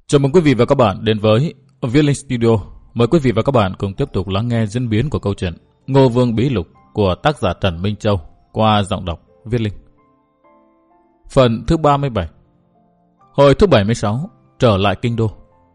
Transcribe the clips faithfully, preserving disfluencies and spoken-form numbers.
Chào mừng quý vị và các bạn đến với Viết Linh Studio. Mời quý vị và các bạn cùng tiếp tục lắng nghe diễn biến của câu chuyện Ngô Vương Bí Lục của tác giả Trần Minh Châu qua giọng đọc Viết Linh. Phần thứ ba mươi bảy. Hồi thứ bảy mươi sáu. Trở lại kinh đô.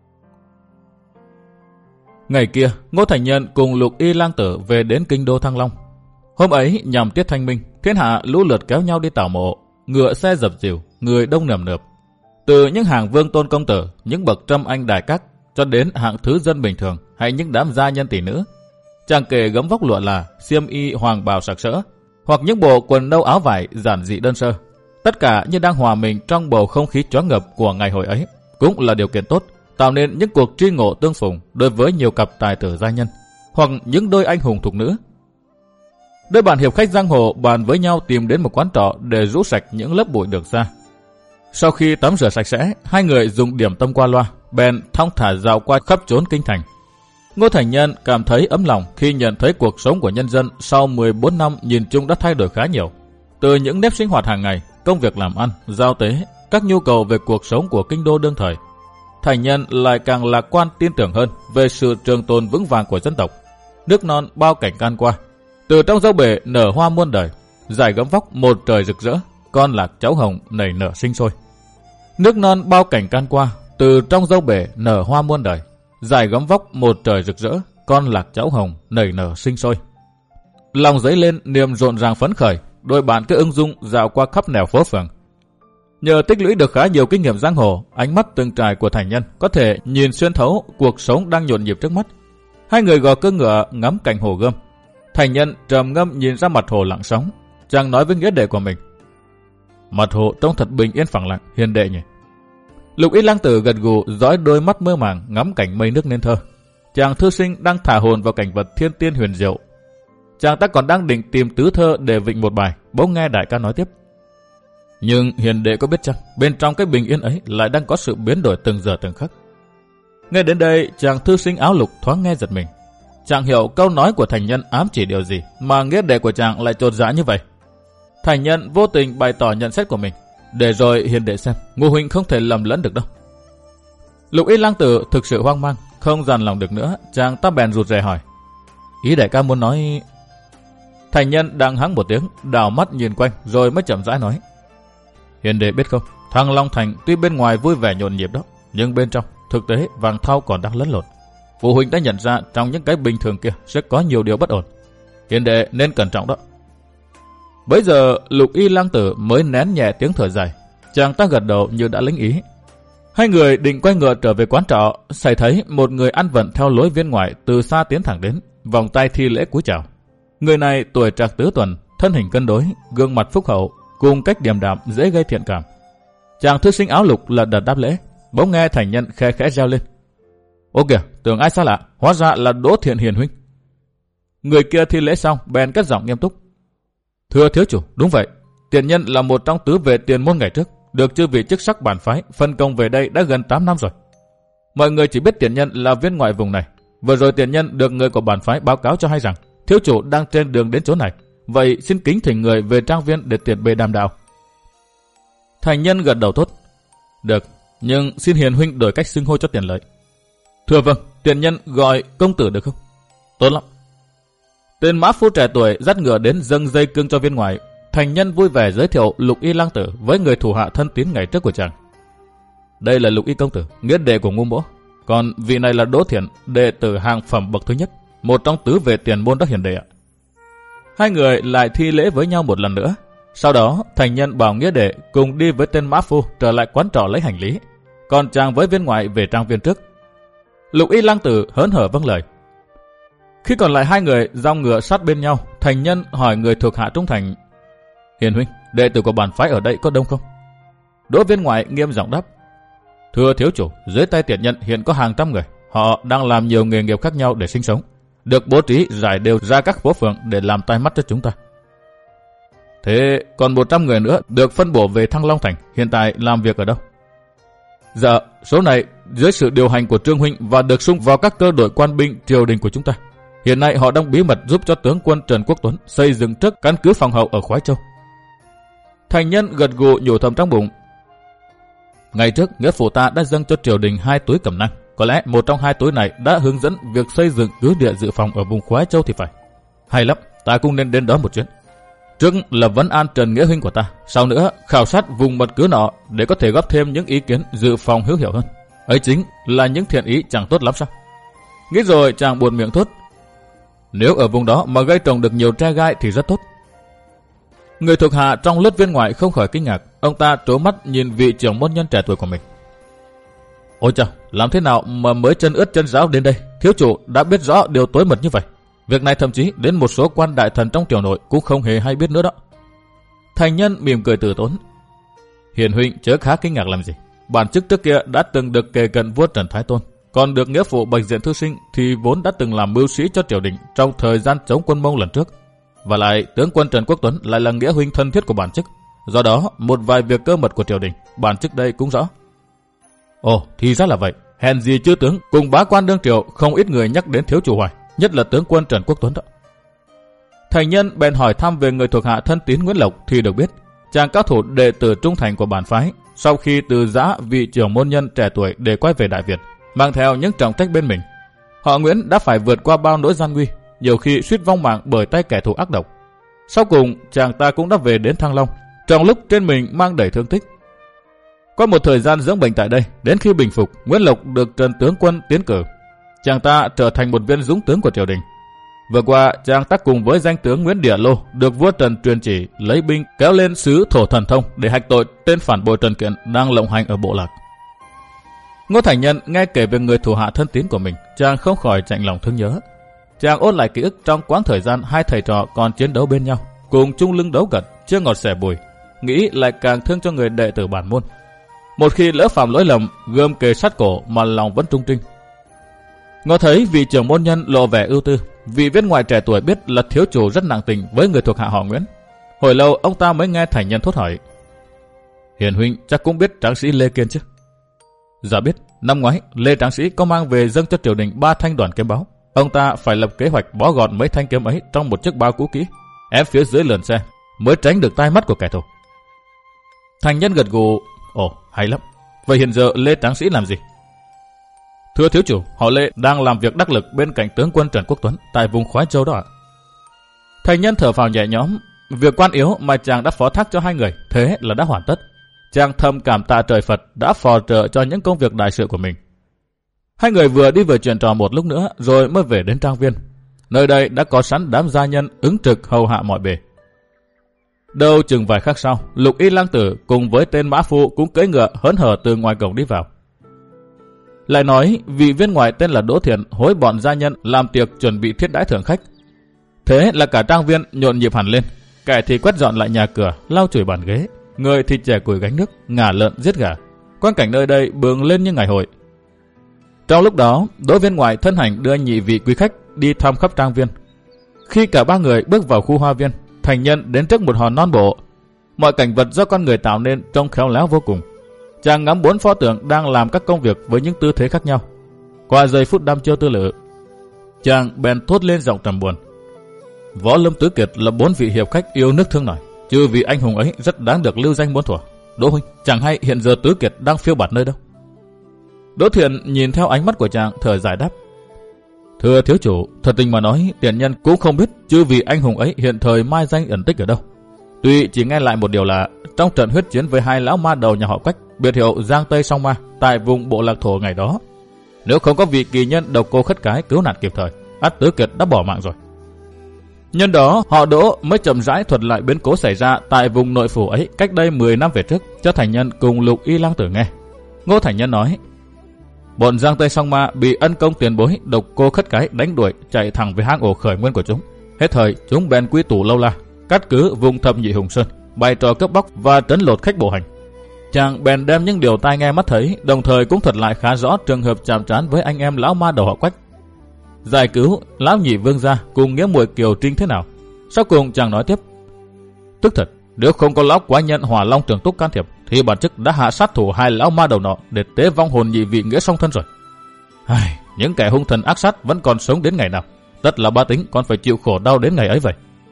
Ngày kia, Ngô Thành Nhân cùng Lục Y Lang Tử về đến kinh đô Thăng Long. Hôm ấy nhằm tiết thanh minh, thiên hạ lũ lượt kéo nhau đi tảo mộ, ngựa xe dập dìu, người đông nườm nượp. Từ những hàng vương tôn công tử, những bậc trâm anh đại các, cho đến hạng thứ dân bình thường hay những đám gia nhân tỷ nữ, chàng kể gấm vóc lụa là, xiêm y hoàng bào sặc sỡ, hoặc những bộ quần nâu áo vải giản dị đơn sơ, tất cả như đang hòa mình trong bầu không khí choáng ngập của ngày hội ấy, cũng là điều kiện tốt tạo nên những cuộc tri ngộ tương phùng đối với nhiều cặp tài tử gia nhân, hoặc những đôi anh hùng thục nữ. Đôi bạn hiệp khách giang hồ bàn với nhau tìm đến một quán trọ để rũ sạch những lớp bụi được ra. Sau khi tắm rửa sạch sẽ, hai người dùng điểm tâm qua loa, bèn thong thả dạo qua khắp chốn kinh thành. Ngô Thành Nhân cảm thấy ấm lòng khi nhận thấy cuộc sống của nhân dân sau mười bốn năm nhìn chung đã thay đổi khá nhiều. Từ những nếp sinh hoạt hàng ngày, công việc làm ăn, giao tế, các nhu cầu về cuộc sống của kinh đô đương thời, Thành Nhân lại càng lạc quan tin tưởng hơn về sự trường tồn vững vàng của dân tộc. Nước non bao cảnh can qua, từ trong dâu bể nở hoa muôn đời, dải gấm vóc một trời rực rỡ, con lạc cháu hồng nảy nở sinh sôi. Nước non bao cảnh can qua, từ trong dâu bể nở hoa muôn đời, dải gấm vóc một trời rực rỡ, con lạc cháu hồng nảy nở sinh sôi. Lòng dấy lên niềm rộn ràng phấn khởi, đôi bạn cứ ung dung dạo qua khắp nẻo phố phường. Nhờ tích lũy được khá nhiều kinh nghiệm giang hồ, ánh mắt từng trải của Thành Nhân có thể nhìn xuyên thấu cuộc sống đang nhộn nhịp trước mắt. Hai người gò cưỡi ngựa ngắm cảnh hồ gươm. Thành Nhân trầm ngâm nhìn ra mặt hồ lặng sóng, chàng nói với nghĩa đệ của mình: "Mặt hồ trông thật bình yên phẳng lặng, hiền đệ nhỉ." Lục Y Lang Tử gật gù dõi đôi mắt mơ màng ngắm cảnh mây nước nên thơ. Chàng thư sinh đang thả hồn vào cảnh vật thiên tiên huyền diệu. Chàng ta còn đang định tìm tứ thơ để vịnh một bài, bỗng nghe đại ca nói tiếp: "Nhưng hiền đệ có biết chăng, bên trong cái bình yên ấy lại đang có sự biến đổi từng giờ từng khắc." Nghe đến đây, chàng thư sinh áo lục thoáng nghe giật mình. Chàng hiểu câu nói của Thành Nhân ám chỉ điều gì mà nghĩa đệ của chàng lại chột dạ như vậy. Thành Nhân vô tình bày tỏ nhận xét của mình: "Để rồi hiền đệ xem, Ngô huynh không thể lầm lẫn được đâu." Lục Y Lang Tử thực sự hoang mang, không dằn lòng được nữa, chàng ta bèn rụt rè hỏi: "Ý đại ca muốn nói?" Thành Nhân đang hắng một tiếng, đảo mắt nhìn quanh rồi mới chậm rãi nói: "Hiền đệ biết không, Thăng Long Thành tuy bên ngoài vui vẻ nhộn nhịp đó, nhưng bên trong thực tế vàng thau còn đang lẫn lộn. Phụ huynh đã nhận ra trong những cái bình thường kia sẽ có nhiều điều bất ổn. Hiền đệ nên cẩn trọng đó." Bấy giờ Lục Y Lang Tử mới nén nhẹ tiếng thở dài, chàng ta gật đầu như đã lĩnh ý. Hai người định quay ngựa trở về quán trọ, xảy thấy một người ăn vận theo lối viên ngoại từ xa tiến thẳng đến, vòng tay thi lễ cúi chào. Người này tuổi trạc tứ tuần, thân hình cân đối, gương mặt phúc hậu, cùng cách điềm đạm dễ gây thiện cảm. Chàng thư sinh áo lục lật đật đáp lễ, bỗng nghe Thành Nhân khe khẽ reo lên: "Ô kìa, tưởng ai xa lạ, hóa ra là Đỗ Thiện Hiền huynh." Người kia thi lễ xong bèn cất giọng nghiêm túc: "Thưa thiếu chủ, đúng vậy, Tiện nhân là một trong tứ vệ tiền môn ngày trước, được chư vị chức sắc bản phái phân công về đây đã gần tám năm rồi. Mọi người chỉ biết Tiện nhân là viên ngoại vùng này. Vừa rồi Tiện nhân được người của bản phái báo cáo cho hay rằng thiếu chủ đang trên đường đến chỗ này, vậy xin kính thỉnh người về trang viên để tiện bề đàm đạo." Thành Nhân gật đầu thốt: "Được, nhưng xin hiền huynh đổi cách xưng hô cho tiện lợi." "Thưa vâng, Tiện nhân gọi công tử được không?" "Tốt lắm." Tên mã phu trẻ tuổi dắt ngựa đến dâng dây cương cho viên ngoại. Thành Nhân vui vẻ giới thiệu Lục Y Lang Tử với người thủ hạ thân tín ngày trước của chàng. "Đây là Lục Y công tử, nghĩa đệ của Ngô Mỗ. Còn vị này là Đỗ Thiện, đệ tử hàng phẩm bậc thứ nhất, một trong tứ vệ tiền môn đất hiền đệ ạ." Hai người lại thi lễ với nhau một lần nữa. Sau đó Thành Nhân bảo nghĩa đệ cùng đi với tên mã phu trở lại quán trọ lấy hành lý, còn chàng với viên ngoại về trang viên trước. Lục Y Lang Tử hớn hở vâng lời. Khi còn lại hai người dòng ngựa sát bên nhau, Thành Nhân hỏi người thuộc hạ trung thành: "Hiền huynh, đệ tử của bản phái ở đây có đông không?" Đỗ viên ngoại nghiêm giọng đáp: "Thưa thiếu chủ, dưới tay Tiện nhân hiện có hàng trăm người, họ đang làm nhiều nghề nghiệp khác nhau để sinh sống, được bố trí rải đều ra các phố phường để làm tai mắt cho chúng ta." "Thế còn một trăm người nữa được phân bổ về Thăng Long Thành, hiện tại làm việc ở đâu?" "Dạ, số này dưới sự điều hành của Trương huynh và được sung vào các cơ đội quan binh triều đình của chúng ta. Hiện nay họ đang bí mật giúp cho tướng quân Trần Quốc Tuấn xây dựng trước căn cứ phòng hậu ở Khoái Châu." Thành Nhân gật gù nhủ thầm trong bụng: Ngày trước, nghĩa phụ ta đã dâng cho triều đình hai túi cẩm nang. Có lẽ một trong hai túi này đã hướng dẫn việc xây dựng cứ địa dự phòng ở vùng Khoái Châu thì phải. Hay lắm, ta cũng nên đến đó một chuyến. Trước là vấn an Trần Nghĩa huynh của ta, sau nữa khảo sát vùng mật cứ nọ để có thể góp thêm những ý kiến dự phòng hữu hiệu hơn. Ấy chính là những thiện ý chẳng tốt lắm sao? Nghĩ rồi chàng buồn miệng thốt: nếu ở vùng đó mà gây trồng được nhiều tre gai thì rất tốt. Người thuộc hạ trong lớp viên ngoại không khỏi kinh ngạc, ông ta trố mắt nhìn vị trưởng môn nhân trẻ tuổi của mình. Ôi chao, làm thế nào mà mới chân ướt chân ráo đến đây, thiếu chủ đã biết rõ điều tối mật như vậy. Việc này thậm chí đến một số quan đại thần trong triều nội cũng không hề hay biết nữa đó. Thành nhân mỉm cười từ tốn: Hiền huynh chớ khá kinh ngạc làm gì. Bản chức trước kia đã từng được kề cận vua Trần Thái Tôn, còn được nghĩa phụ Bạch Diện thư sinh thì vốn đã từng làm mưu sĩ cho triều đình trong thời gian chống quân Mông lần trước. Và lại tướng quân Trần Quốc Tuấn lại là nghĩa huynh thân thiết của bản chức, do đó một vài việc cơ mật của triều đình bản chức đây cũng rõ. Ồ, thì ra là vậy. Hèn gì chư tướng cùng bá quan đương triều không ít người nhắc đến thiếu chủ Hoài, nhất là tướng quân Trần Quốc Tuấn đó. Thành nhân bèn hỏi thăm về người thuộc hạ thân tín Nguyễn Lộc thì được biết chàng cao thủ đệ tử trung thành của bản phái sau khi từ giã vị trưởng môn nhân trẻ tuổi để quay về Đại Việt, mang theo những trọng trách bên mình. Họ Nguyễn đã phải vượt qua bao nỗi gian nguy, nhiều khi suýt vong mạng bởi tay kẻ thù ác độc. Sau cùng chàng ta cũng đã về đến Thăng Long, trong lúc trên mình mang đầy thương tích. Qua một thời gian dưỡng bệnh tại đây, đến khi bình phục, Nguyễn Lộc được Trần tướng quân tiến cử. Chàng ta trở thành một viên dũng tướng của triều đình. Vừa qua, chàng ta cùng với danh tướng Nguyễn Địa Lô được vua Trần truyền chỉ lấy binh kéo lên xứ Thổ Thần Thông để hạch tội tên phản bội Trần Kiện đang lộng hành ở Bộ Lạc. Ngô Thành Nhân nghe kể về người thủ hạ thân tín của mình, chàng không khỏi chạnh lòng thương nhớ. Chàng ôn lại ký ức trong quãng thời gian hai thầy trò còn chiến đấu bên nhau, cùng chung lưng đấu gật, chưa ngọt xẻ bùi, nghĩ lại càng thương cho người đệ tử bản môn. Một khi lỡ phạm lỗi lầm, gươm kề sát cổ mà lòng vẫn trung trinh. Ngó thấy vị trưởng môn nhân lộ vẻ ưu tư, vị viên ngoại trẻ tuổi biết là thiếu chủ rất nặng tình với người thuộc hạ họ Nguyễn. Hồi lâu ông ta mới nghe Thành Nhân thốt hỏi: Hiền huynh chắc cũng biết tráng sĩ Lê Kiên chứ? Dạ biết. Năm ngoái Lê tráng sĩ có mang về dâng cho triều đình ba thanh đoàn kiếm báu. Ông ta phải lập kế hoạch bó gọn mấy thanh kiếm ấy trong một chiếc bao cũ kỹ, ép phía dưới lườn xe, mới tránh được tai mắt của kẻ thù. Thành Nhân gật gù: Ồ, hay lắm. Vậy hiện giờ Lê tráng sĩ làm gì? Thưa thiếu chủ, họ Lê đang làm việc đắc lực bên cạnh tướng quân Trần Quốc Tuấn tại vùng Khoái Châu đó ạ. Thành Nhân thở phào nhẹ nhõm, việc quan yếu mà chàng đã phó thác cho hai người thế là đã hoàn tất. Chàng thầm cảm tạ trời Phật đã phò trợ cho những công việc đại sự của mình. Hai người vừa đi vừa chuyện trò một lúc nữa rồi mới về đến trang viên. Nơi đây đã có sẵn đám gia nhân ứng trực hầu hạ mọi bề. Đâu chừng vài khắc sau, Lục Y Lang Tử cùng với tên mã phu cũng cưỡi ngựa hớn hở từ ngoài cổng đi vào. Lại nói vị viên ngoại tên là Đỗ Thiện hối bọn gia nhân làm tiệc chuẩn bị thiết đãi thưởng khách. Thế là cả trang viên nhộn nhịp hẳn lên, kẻ thì quét dọn lại nhà cửa, lau chùi bàn ghế, người thì chè củi gánh nước, ngả lợn giết gà. Quang cảnh nơi đây bừng lên như ngày hội. Trong lúc đó, Đỗ viên ngoại thân hành đưa nhị vị quý khách đi thăm khắp trang viên. Khi cả ba người bước vào khu hoa viên, Thành Nhân đến trước một hòn non bộ. Mọi cảnh vật do con người tạo nên trông khéo léo vô cùng. Chàng ngắm bốn pho tượng đang làm các công việc với những tư thế khác nhau. Qua giây phút đăm chiêu tư lự, chàng bèn thốt lên giọng trầm buồn: Võ Lâm Tứ Kiệt là bốn vị hiệp khách yêu nước thương nổi, chứ vị anh hùng ấy rất đáng được lưu danh muôn thuở. Đỗ huynh, chẳng hay hiện giờ Tứ Kiệt đang phiêu bạt nơi đâu? Đỗ Thiện nhìn theo ánh mắt của chàng, thở dài đáp: Thưa thiếu chủ, thật tình mà nói, tiền nhân cũng không biết chứ vì anh hùng ấy hiện thời mai danh ẩn tích ở đâu. Tuy chỉ nghe lại một điều là trong trận huyết chiến với hai lão ma đầu nhà họ Quách, biệt hiệu Giang Tây Song Ma, tại vùng Bộ Lạc Thổ ngày đó, nếu không có vị kỳ nhân độc cô khất cái cứu nạn kịp thời, ắt Tứ Kiệt đã bỏ mạng rồi. Nhân đó họ Đỗ mới chậm rãi thuật lại biến cố xảy ra tại vùng nội phủ ấy cách đây mười năm về trước cho Thành Nhân cùng Lục Y Lang Tử nghe. Ngô Thành Nhân nói: Bọn Giang Tây Song Ma bị ân công tiền bối độc cô khất cái đánh đuổi, chạy thẳng về hang ổ khởi nguyên của chúng. Hết thời chúng bèn quy tụ lâu la, cắt cứ vùng Thập Nhị Hùng Sơn, bày trò cướp bóc và trấn lột khách bộ hành. Chàng bèn đem những điều tai nghe mắt thấy, đồng thời cũng thuật lại khá rõ trường hợp chạm trán với anh em lão ma đầu họ Quách, giải cứu lão nhị vương gia cùng nghĩa muội Kiều Trinh thế nào. Sau cùng chàng nói tiếp: Tức thật, nếu không có lão quái nhân Hỏa Long Trường Túc can thiệp, thì bản chức đã hạ sát thủ hai lão ma đầu nọ để tế vong hồn nhị vị nghĩa song thân rồi. Ai, những kẻ hung thần ác sát vẫn còn sống đến ngày nào, tất là ba tính còn phải chịu khổ đau đến ngày ấy vậy.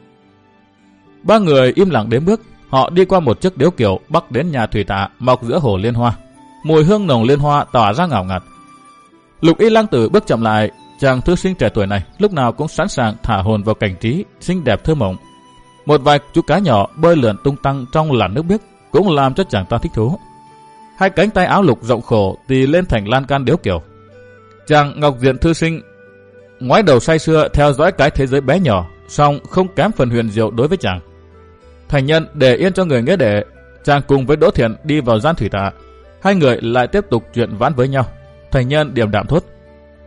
Ba người im lặng đến bước, họ đi qua một chiếc điếu kiệu bắc đến nhà thủy tạ mọc giữa hồ Liên Hoa. mùi hương nồng liên hoa tỏa ra ngào ngạt. Lục Y Lang Tử bước chậm lại, chàng thư sinh trẻ tuổi này lúc nào cũng sẵn sàng thả hồn vào cảnh trí xinh đẹp thơ mộng. Một vài chú cá nhỏ bơi lượn tung tăng trong làn nước biếc cũng làm cho chàng ta thích thú. Hai cánh tay áo lục rộng khổ tì lên thành lan can điếu kiểu. Chàng ngọc diện thư sinh ngoái đầu say sưa theo dõi cái thế giới bé nhỏ, song không kém phần huyền diệu đối với chàng. Thành Nhân để yên cho người nghĩa đệ, chàng cùng với Đỗ Thiện đi vào gian thủy tạ. Hai người lại tiếp tục chuyện vãn với nhau. Thành Nhân điềm đạm thốt: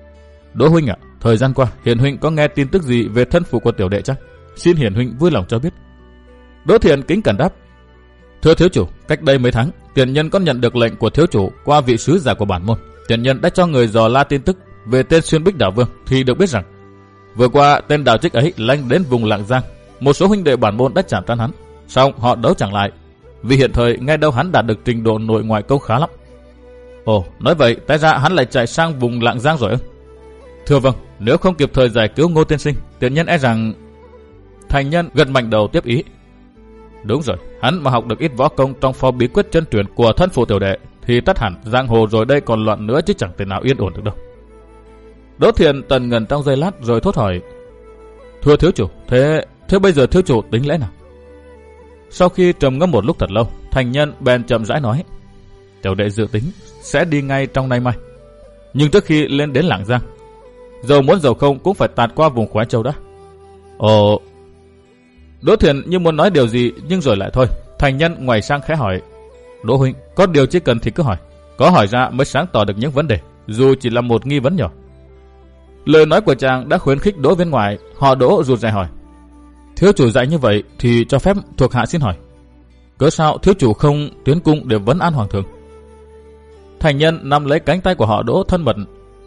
Đỗ huynh ạ, à, thời gian qua Hiển huynh có nghe tin tức gì về thân phụ của tiểu đệ chắc? Xin Hiển huynh vui lòng cho biết. Đỗ Thiện kính cẩn đáp: Thưa thiếu chủ, cách đây mấy tháng, tiền nhân có nhận được lệnh của thiếu chủ qua vị sứ giả của bản môn. Tiền nhân đã cho người dò la tin tức về tên Xuyên Bích Đảo Vương, thì được biết rằng vừa qua tên đạo trích ấy lanh đến vùng Lạng Giang. Một số huynh đệ bản môn đã chạm trán hắn, song họ đấu chẳng lại, vì hiện thời nghe đâu hắn đạt được trình độ nội ngoại công khá lắm. Ồ, nói vậy tại ra hắn lại chạy sang vùng Lạng Giang rồi ư? Thưa vâng, nếu không kịp thời giải cứu Ngô tiên sinh, tiền nhân e rằng... Thành Nhân gật mạnh đầu tiếp ý: Đúng rồi, hắn mà học được ít võ công trong phó bí quyết chân truyền của thân phụ tiểu đệ thì tất hẳn giang hồ rồi đây còn loạn nữa chứ chẳng thể nào yên ổn được đâu. Đỗ Thiện tần ngần trong giây lát rồi thốt hỏi: Thưa thiếu chủ, thế thế bây giờ thiếu chủ tính lẽ nào? Sau khi trầm ngâm một lúc thật lâu, Thành Nhân bèn chậm rãi nói: Tiểu đệ dự tính sẽ đi ngay trong nay mai, nhưng trước khi lên đến Lạng Giang, dầu muốn dầu không cũng phải tạt qua vùng Khoái Châu đã. Ồ. Đỗ Thiện như muốn nói điều gì nhưng rồi lại thôi. Thành Nhân ngoảnh sang khẽ hỏi: Đỗ huynh, có điều chỉ cần thì cứ hỏi, có hỏi ra mới sáng tỏ được những vấn đề, dù chỉ là một nghi vấn nhỏ. Lời nói của chàng đã khuyến khích Đỗ Viên Ngoại. Họ Đỗ rụt rè hỏi: Thiếu chủ dạy như vậy thì cho phép thuộc hạ xin hỏi, cớ sao thiếu chủ không tiến cung để vấn an hoàng thượng? Thành Nhân nắm lấy cánh tay của họ Đỗ thân mật: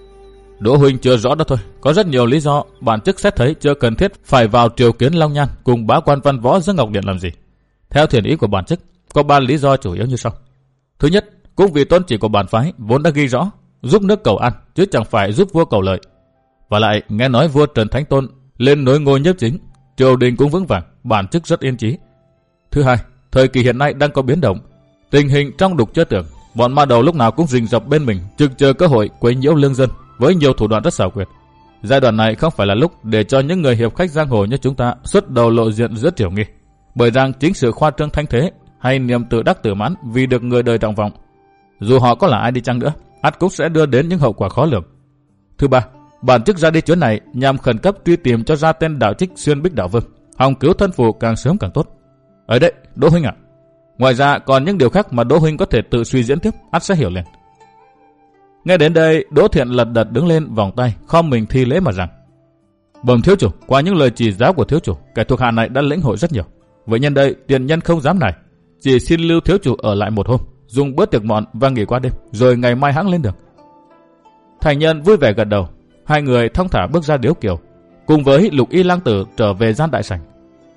Đỗ huynh chưa rõ đó thôi, có rất nhiều lý do bản chức xét thấy chưa cần thiết phải vào triều kiến Long Nhan cùng bá quan văn võ Dương Ngọc Điện làm gì. Theo thiền ý của bản chức, có ba lý do chủ yếu như sau. Thứ nhất, cũng vì tôn chỉ của bản phái vốn đã ghi rõ giúp nước cầu ăn chứ chẳng phải giúp vua cầu lợi. Và lại nghe nói vua Trần Thánh Tôn lên nối ngôi nhiếp chính, triều đình cũng vững vàng, bản chức rất yên chí. Thứ hai, thời kỳ hiện nay đang có biến động, tình hình trong đục chưa tưởng, bọn ma đầu lúc nào cũng rình rập bên mình, trực chờ cơ hội quấy nhiễu lương dân với nhiều thủ đoạn rất xảo quyệt. Giai đoạn này không phải là lúc để cho những người hiệp khách giang hồ như chúng ta xuất đầu lộ diện rất triều nghi, bởi rằng chính sự khoa trương thanh thế hay niềm tự đắc tự mãn vì được người đời trọng vọng, dù họ có là ai đi chăng nữa, ắt cũng sẽ đưa đến những hậu quả khó lường. Thứ ba, bản chức ra đi chuyến này nhằm khẩn cấp truy tìm cho ra tên đạo trích Xuyên Bích Đảo Vương, hòng cứu thân phụ càng sớm càng tốt. Ở đây, Đỗ huynh ạ, ngoài ra còn những điều khác mà Đỗ huynh có thể tự suy diễn tiếp, ắt sẽ hiểu liền. Nghe đến đây, Đỗ Thiện lật đật đứng lên vòng tay, khom mình thi lễ mà rằng: Bẩm thiếu chủ, qua những lời chỉ giáo của thiếu chủ, kẻ thuộc hạ này đã lĩnh hội rất nhiều. Vậy nhân đây, tiền nhân không dám này, chỉ xin lưu thiếu chủ ở lại một hôm, dùng bữa tiệc mọn và nghỉ qua đêm, rồi ngày mai hãng lên đường. Thành Nhân vui vẻ gật đầu. Hai người thong thả bước ra điếu kiều, cùng với Lục Y Lang Tử trở về gian đại sảnh.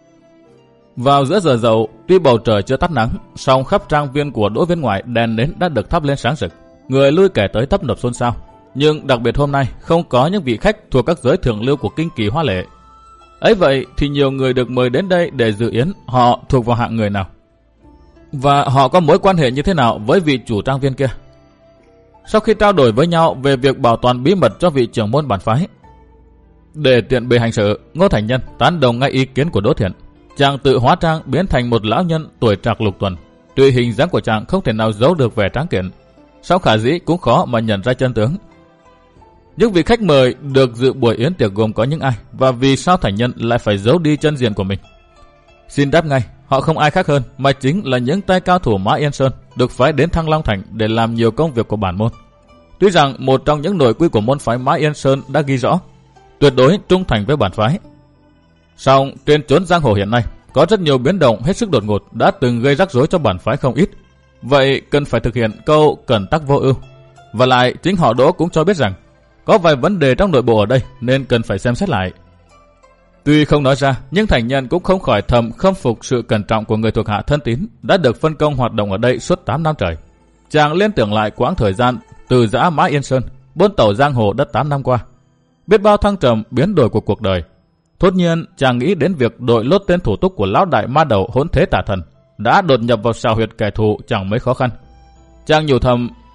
Vào giữa giờ dậu, tuy bầu trời chưa tắt nắng, song khắp trang viên của Đỗ Viên Ngoại đèn nến đã được thắp lên sáng rực, người lui kẻ tới tấp nập xôn xao. Nhưng đặc biệt hôm nay không có những vị khách thuộc các giới thượng lưu của kinh kỳ hoa lệ. Ấy vậy thì nhiều người được mời đến đây để dự yến, họ thuộc vào hạng người nào? Và họ có mối quan hệ như thế nào với vị chủ trang viên kia? Sau khi trao đổi với nhau về việc bảo toàn bí mật cho vị trưởng môn bản phái, để tiện bề hành sự, Ngô Thành Nhân tán đồng ngay ý kiến của Đỗ Thiện. Chàng tự hóa trang biến thành một lão nhân tuổi trạc lục tuần. Tuy hình dáng của chàng không thể nào giấu được vẻ tráng kiện, song khả dĩ cũng khó mà nhận ra chân tướng. Những vị khách mời được dự buổi yến tiệc gồm có những ai, và vì sao Thành Nhân lại phải giấu đi chân diện của mình? Xin đáp ngay, họ không ai khác hơn mà chính là những tay cao thủ Mã Yên Sơn được phái đến Thăng Long Thành để làm nhiều công việc của bản môn. Tuy rằng một trong những nội quy của môn phái Mã Yên Sơn đã ghi rõ tuyệt đối trung thành với bản phái, song trên chốn giang hồ hiện nay có rất nhiều biến động hết sức đột ngột đã từng gây rắc rối cho bản phái không ít. Vậy cần phải thực hiện câu cẩn tắc vô ưu. Và lại chính họ Đỗ cũng cho biết rằng có vài vấn đề trong nội bộ ở đây nên cần phải xem xét lại. Tuy không nói ra, nhưng Thành Nhân cũng không khỏi thầm khâm phục sự cẩn trọng của người thuộc hạ thân tín đã được phân công hoạt động ở đây suốt tám năm trời. Chàng liên tưởng lại quãng thời gian từ giã Mã Yên Sơn, buôn tàu giang hồ đất tám năm qua, biết bao thăng trầm biến đổi của cuộc đời. Thốt nhiên chàng nghĩ đến việc đội lốt tên thủ túc của lão đại ma đầu Hỗn Thế Tà Thần đã đột nhập vào sào huyệt kẻ thù chẳng mấy khó khăn. Chàng nhủ thầm,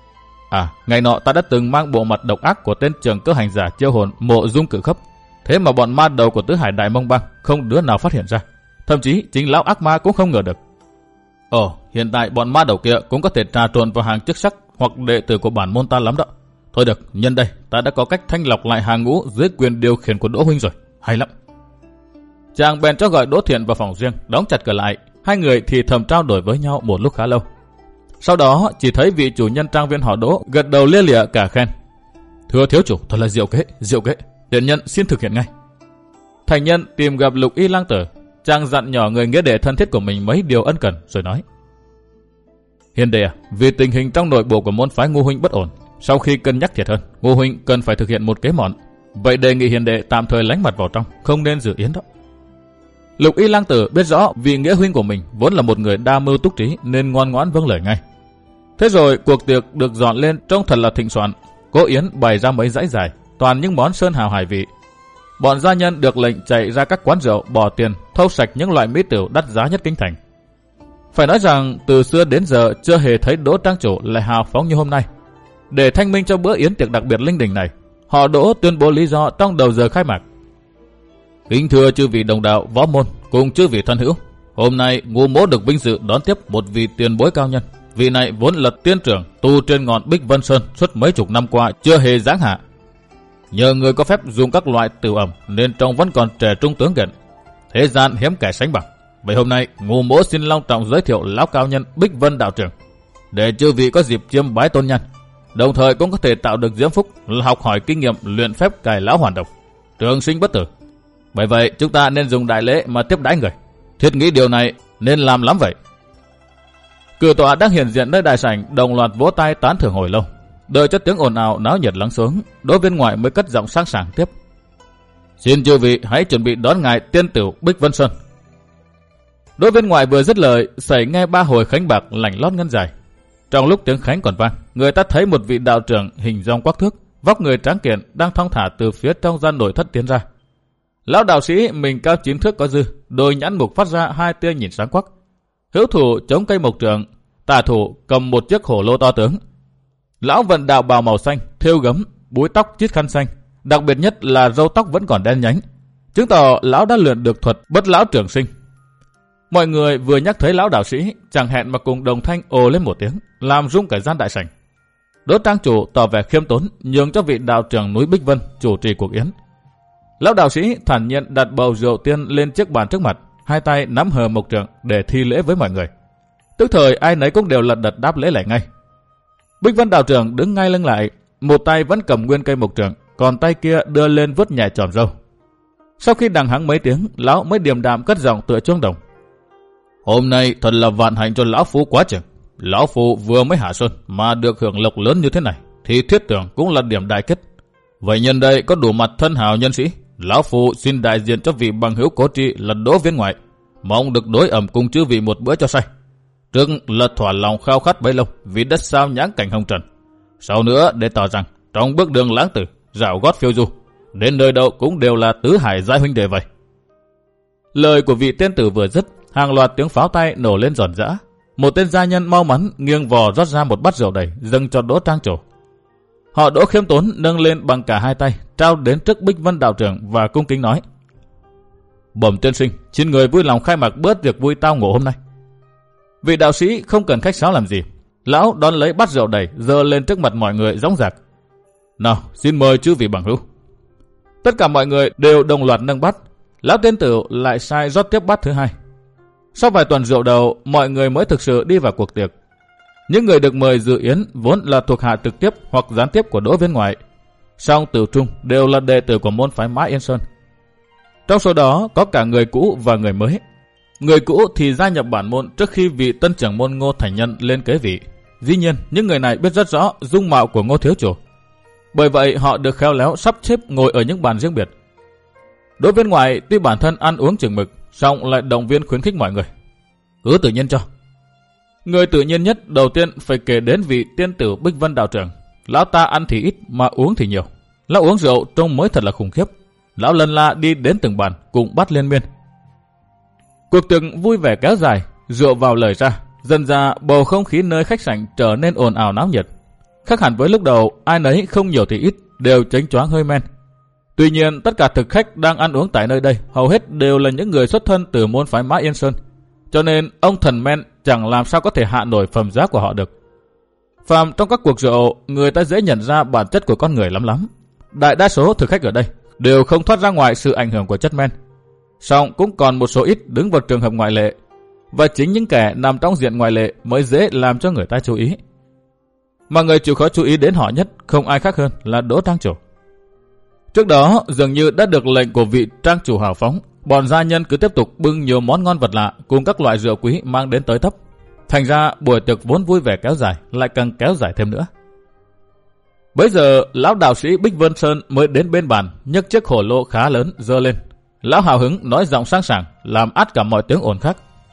À, ngày nọ ta đã từng mang bộ mặt độc ác của tên trưởng cơ hành giả chiêu hồn Mộ Dung Cự Khấp. Thế mà bọn ma đầu của Tứ Hải Đại Mông Bang không đứa nào phát hiện ra. Thậm chí chính lão ác ma cũng không ngờ được. Ồ, hiện tại bọn ma đầu kia cũng có thể trà trộn vào hàng chức sắc hoặc đệ tử của bản môn ta lắm đó. Thôi được, nhân đây ta đã có cách thanh lọc lại hàng ngũ dưới quyền điều khiển của Đỗ huynh rồi. Hay lắm. Chàng bèn cho gọi Đỗ Thiện vào phòng riêng, đóng chặt cửa lại. Hai người thì thầm trao đổi với nhau một lúc khá lâu. Sau đó chỉ thấy vị chủ nhân trang viên họ Đỗ gật đầu lia lịa cả khen. Thưa thiếu chủ, thật là diệu kế, diệu kế. Tiện nhân xin thực hiện ngay. Thành nhân tìm gặp Lục Y Lang Tử, chàng dặn nhỏ người nghĩa đệ thân thiết của mình mấy điều ân cần rồi nói: Hiền đệ à, vì tình hình trong nội bộ của môn phái Ngô huynh bất ổn, sau khi cân nhắc thiệt hơn, Ngô huynh cần phải thực hiện một kế mọn. Vậy đề nghị hiền đệ tạm thời lánh mặt vào trong, không nên dự yến đó. Lục Y Lang Tử biết rõ vì nghĩa huynh của mình vốn là một người đa mưu túc trí nên ngoan ngoãn vâng lời ngay. Thế rồi cuộc tiệc được dọn lên trông thật là thịnh soạn. Cố yến bày ra mấy dãy dài, toàn những món sơn hào hải vị. Bọn gia nhân được lệnh chạy ra các quán rượu bỏ tiền thâu sạch những loại mỹ tửu đắt giá nhất kinh thành. Phải nói rằng từ xưa đến giờ chưa hề thấy Đỗ trang chủ lại hào phóng như hôm nay. Để thanh minh cho bữa yến tiệc đặc biệt linh đình này, họ Đỗ tuyên bố lý do trong đầu giờ khai mạc. Kính thưa chư vị đồng đạo võ môn cùng chư vị thân hữu, hôm nay Ngô mỗ được vinh dự đón tiếp một vị tiền bối cao nhân. Vị này vốn là tiên trưởng tu trên ngọn Bích Vân Sơn suốt mấy chục năm qua chưa hề giáng hạ. Nhờ người có phép dùng các loại tửu ẩm nên trông vẫn còn trẻ trung tướng kiện, thế gian hiếm kẻ sánh bằng. Vậy hôm nay Ngô mỗ xin long trọng giới thiệu lão cao nhân Bích Vân đạo trưởng, để chư vị có dịp chiêm bái tôn nhân, đồng thời cũng có thể tạo được diễm phúc là học hỏi kinh nghiệm luyện phép cải lão hoàn độc, trường sinh bất tử. Bởi vậy chúng ta nên dùng đại lễ mà tiếp đãi người. Thiết nghĩ điều này nên làm lắm vậy. Cử tọa đang hiện diện nơi đại sảnh đồng loạt vỗ tay tán thưởng hồi lâu. Đợi cho tiếng ồn ào náo nhiệt lắng xuống, Đỗ Viên Ngoại mới cất giọng sang sảng tiếp: Xin chư vị hãy chuẩn bị đón ngài tiên tửu Bích Vân Sơn. Đỗ Viên Ngoại vừa dứt lời, sẩy nghe ba hồi khánh bạc lảnh lót ngân dài. Trong lúc tiếng khánh còn vang, người ta thấy một vị đạo trưởng hình dong quắc thước, vóc người tráng kiện đang thong thả từ phía trong gian nội thất tiến ra. Lão đạo sĩ mình cao chín thước có dư, đôi nhãn mục phát ra hai tia nhìn sáng quắc. Hữu thủ chống cây mộc trượng, tả thủ cầm một chiếc hổ lô to tướng. Lão vận đạo bào màu xanh, thêu gấm, búi tóc chít khăn xanh, đặc biệt nhất là râu tóc vẫn còn đen nhánh, chứng tỏ lão đã luyện được thuật bất lão trường sinh. Mọi người vừa nhắc thấy lão đạo sĩ, chẳng hẹn mà cùng đồng thanh ồ lên một tiếng, làm rung cả gian đại sảnh. Đỗ trang chủ tỏ vẻ khiêm tốn, nhường cho vị đạo trưởng núi Bích Vân chủ trì cuộc yến. Lão đạo sĩ thản nhiên đặt bầu rượu tiên lên chiếc bàn trước mặt, hai tay nắm hờ mộc trượng để thi lễ với mọi người. Tức thời ai nấy cũng đều lật đật đáp lễ lại ngay. Bích Vân đạo trưởng đứng ngay lưng lại, một tay vẫn cầm nguyên cây mộc trượng, còn tay kia đưa lên vuốt nhẹ chòm râu. Sau khi đằng hắng mấy tiếng, lão mới điềm đạm cất giọng tựa chuông đồng: Hôm nay thật là vạn hạnh cho lão phu quá chừng. Lão phu vừa mới hạ xuân mà được hưởng lộc lớn như thế này, thì thiết tưởng cũng là điểm đại kết. Vậy nhân đây có đủ mặt thân hào nhân sĩ, lão phu xin đại diện cho vị bằng hữu cố tri là Đỗ Viên Ngoại, mong được đối ẩm cùng chư vị một bữa cho say. Trước là thỏa lòng khao khát bấy lâu vì đất sao nhãn cảnh hồng trần, sau nữa để tỏ rằng trong bước đường lãng tử, dạo gót phiêu du, đến nơi đâu cũng đều là tứ hải giai huynh đệ vậy. Lời của vị tiên tử vừa dứt, hàng loạt tiếng pháo tay nổ lên ròn rã. Một tên gia nhân mau mắn nghiêng vò rót ra một bát rượu đầy dâng cho Đỗ trang chủ. Họ Đỗ khiêm tốn nâng lên bằng cả hai tay, trao đến trước Bích Vân đạo trưởng và cung kính nói: Bẩm tiên sinh, xin người vui lòng khai mạc bớt việc vui tao ngộ hôm nay. Vị đạo sĩ không cần khách sáo làm gì, lão đón lấy bát rượu đầy giơ lên trước mặt mọi người dõng dạc: Nào, xin mời chư vị bằng hữu. Tất cả mọi người đều đồng loạt nâng bát. Lão tiên tử lại sai rót tiếp bát thứ hai. Sau vài tuần rượu đầu, mọi người mới thực sự đi vào cuộc tiệc. Những người được mời dự yến vốn là thuộc hạ trực tiếp hoặc gián tiếp của Đỗ Viên Ngoại, song từ trung đều là đệ tử của môn phái Mã Yên Sơn. Trong số đó có cả người cũ và người mới. Người cũ thì gia nhập bản môn trước khi vị tân trưởng môn Ngô Thành Nhân lên kế vị. Dĩ nhiên, những người này biết rất rõ dung mạo của Ngô thiếu chủ, bởi vậy họ được khéo léo sắp xếp ngồi ở những bàn riêng biệt. Đỗ Viên Ngoại tuy bản thân ăn uống chừng mực, song lại động viên khuyến khích mọi người: Cứ tự nhiên cho. Người tự nhiên nhất đầu tiên phải kể đến vị tiên tử Bích Vân đạo trưởng. Lão ta ăn thì ít mà uống thì nhiều. Lão uống rượu trông mới thật là khủng khiếp. Lão lần la đi đến từng bàn cùng bắt liên miên. Cuộc tiệc vui vẻ kéo dài, rượu vào lời ra, dần ra bầu không khí nơi khách sảnh trở nên ồn ào náo nhiệt. Khác hẳn với lúc đầu, ai nấy không nhiều thì ít, đều chánh choáng hơi men. Tuy nhiên, tất cả thực khách đang ăn uống tại nơi đây, hầu hết đều là những người xuất thân từ môn phái Mã Yên Sơn. Cho nên, ông thần men chẳng làm sao có thể hạ nổi phẩm giá của họ được. Phàm trong các cuộc rượu, người ta dễ nhận ra bản chất của con người lắm lắm. Đại đa số thực khách ở đây đều không thoát ra ngoài sự ảnh hưởng của chất men. Song cũng còn một số ít đứng vào trường hợp ngoại lệ. Và chính những kẻ nằm trong diện ngoại lệ mới dễ làm cho người ta chú ý. Mà người chịu khó chú ý đến họ nhất không ai khác hơn là Đỗ Trang Chủ. Trước đó dường như đã được lệnh của vị Trang Chủ hào phóng, bọn gia nhân cứ tiếp tục bưng nhiều món ngon vật lạ cùng các loại rượu quý mang đến tới tấp. Thành ra buổi tiệc vốn vui vẻ kéo dài lại càng kéo dài thêm nữa. Bấy giờ lão đạo sĩ Bích Vân Sơn mới đến bên bàn, nhấc chiếc hổ lô khá lớn giơ lên. Lão hào hứng nói giọng sang sảng, làm át cả mọi tiếng ồn khác.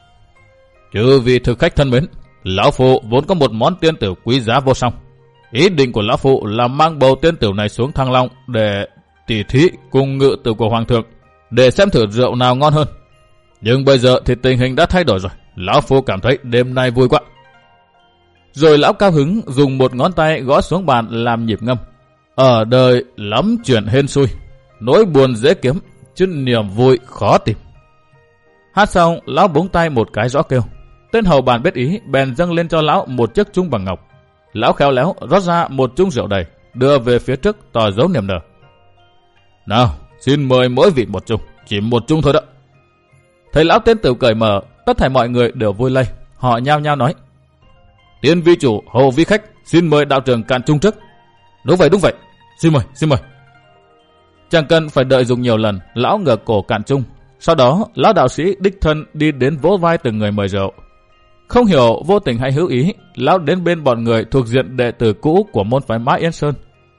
Chư vị thực khách thân mến, lão phụ vốn có một món tiên tửu quý giá vô song. Ý định của lão phụ là mang bầu tiên tửu này xuống Thăng Long để tỉ thí cùng ngự tử của hoàng thượng, để xem thử rượu nào ngon hơn. Nhưng bây giờ thì tình hình đã thay đổi rồi, lão phụ cảm thấy đêm nay vui quá. Rồi lão cao hứng dùng một ngón tay gõ xuống bàn làm nhịp ngâm. Ở đời lắm chuyện hên xui, nỗi buồn dễ kiếm, chứ niềm vui khó tìm. Hát xong, lão búng tay một cái rõ kêu. Tên hầu bàn biết ý, bèn dâng lên cho lão một chiếc chung bằng ngọc. Lão khéo léo rót ra một chung rượu đầy, đưa về phía trước tỏ dấu niềm nở. Nào, xin mời mỗi vị một chung, chỉ một chung thôi đó. Thấy lão tiên tử cởi mở, tất thảy mọi người đều vui lây. Họ nhao nhao nói: Tiên vi chủ, hầu vi khách, xin mời đạo trưởng cạn chung trước. Đúng vậy, đúng vậy, xin mời, xin mời. Chẳng cần phải đợi dùng nhiều lần, lão ngửa cổ cạn chung. Sau đó, lão đạo sĩ đích thân đi đến vỗ vai từng người mời rượu. Không hiểu vô tình hay hữu ý, lão đến bên bọn người thuộc diện đệ tử cũ của môn phái Mã Yên Sơn.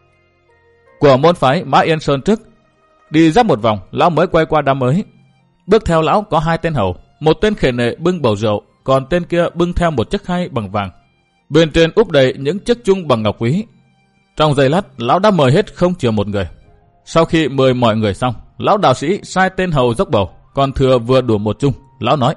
Của môn phái Mã Yên Sơn trước, đi ra một vòng, lão mới quay qua đám mới. Bước theo lão có hai tên hầu, một tên khề nệ bưng bầu rượu, còn tên kia bưng theo một chiếc khay bằng vàng. Bên trên úp đầy những chiếc chung bằng ngọc quý. Trong giây lát, lão đã mời hết không chừa một người. Sau khi mời mọi người xong, lão đạo sĩ sai tên hầu dốc bầu, còn thừa vừa đủ một chung. Lão nói: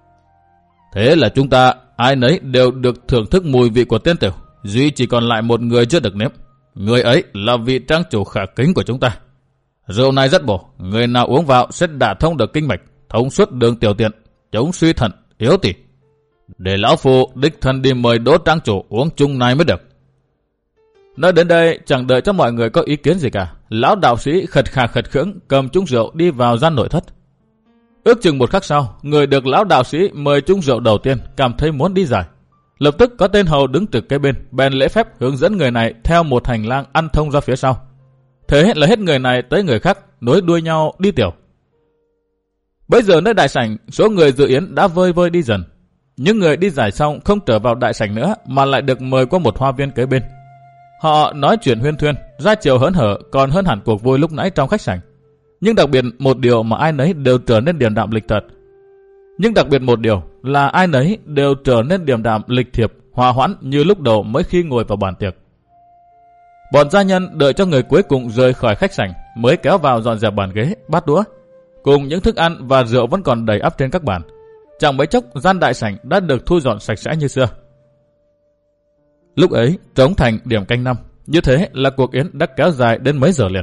Thế là chúng ta ai nấy đều được thưởng thức mùi vị của tiên tửu, duy chỉ còn lại một người chưa được nếm. Người ấy là vị trang chủ khả kính của chúng ta. Rượu này rất bổ, người nào uống vào sẽ đả thông được kinh mạch, thông suốt đường tiểu tiện, chống suy thận, yếu tỳ. Để lão phu đích thân đi mời Đỗ trang chủ uống chung này mới được. Nói đến đây chẳng đợi cho mọi người có ý kiến gì cả, lão đạo sĩ khật khà khật khưỡng cầm chung rượu đi vào gian nội thất. Ước chừng một khắc sau, người được lão đạo sĩ mời chung rượu đầu tiên cảm thấy muốn đi giải. Lập tức có tên hầu đứng trực kế bên, bèn lễ phép hướng dẫn người này theo một hành lang ăn thông ra phía sau. Thế là hết người này tới người khác, nối đuôi nhau đi tiểu. Bây giờ nơi đại sảnh, số người dự yến đã vơi vơi đi dần. Những người đi giải xong không trở vào đại sảnh nữa, mà lại được mời qua một hoa viên kế bên. Họ nói chuyện huyên thuyên, ra chiều hớn hở, còn hơn hẳn cuộc vui lúc nãy trong khách sảnh. Nhưng đặc biệt một điều mà ai nấy đều trở nên điềm đạm lịch thật. Nhưng đặc biệt một điều là ai nấy đều trở nên điềm đạm lịch thiệp, hòa hoãn như lúc đầu mới khi ngồi vào bàn tiệc. Bọn gia nhân đợi cho người cuối cùng rời khỏi khách sảnh mới kéo vào dọn dẹp bàn ghế, bát đũa, cùng những thức ăn và rượu vẫn còn đầy ắp trên các bàn. Chẳng mấy chốc gian đại sảnh đã được thu dọn sạch sẽ như xưa. Lúc ấy trống thành điểm canh năm, như thế là cuộc yến đã kéo dài đến mấy giờ liền.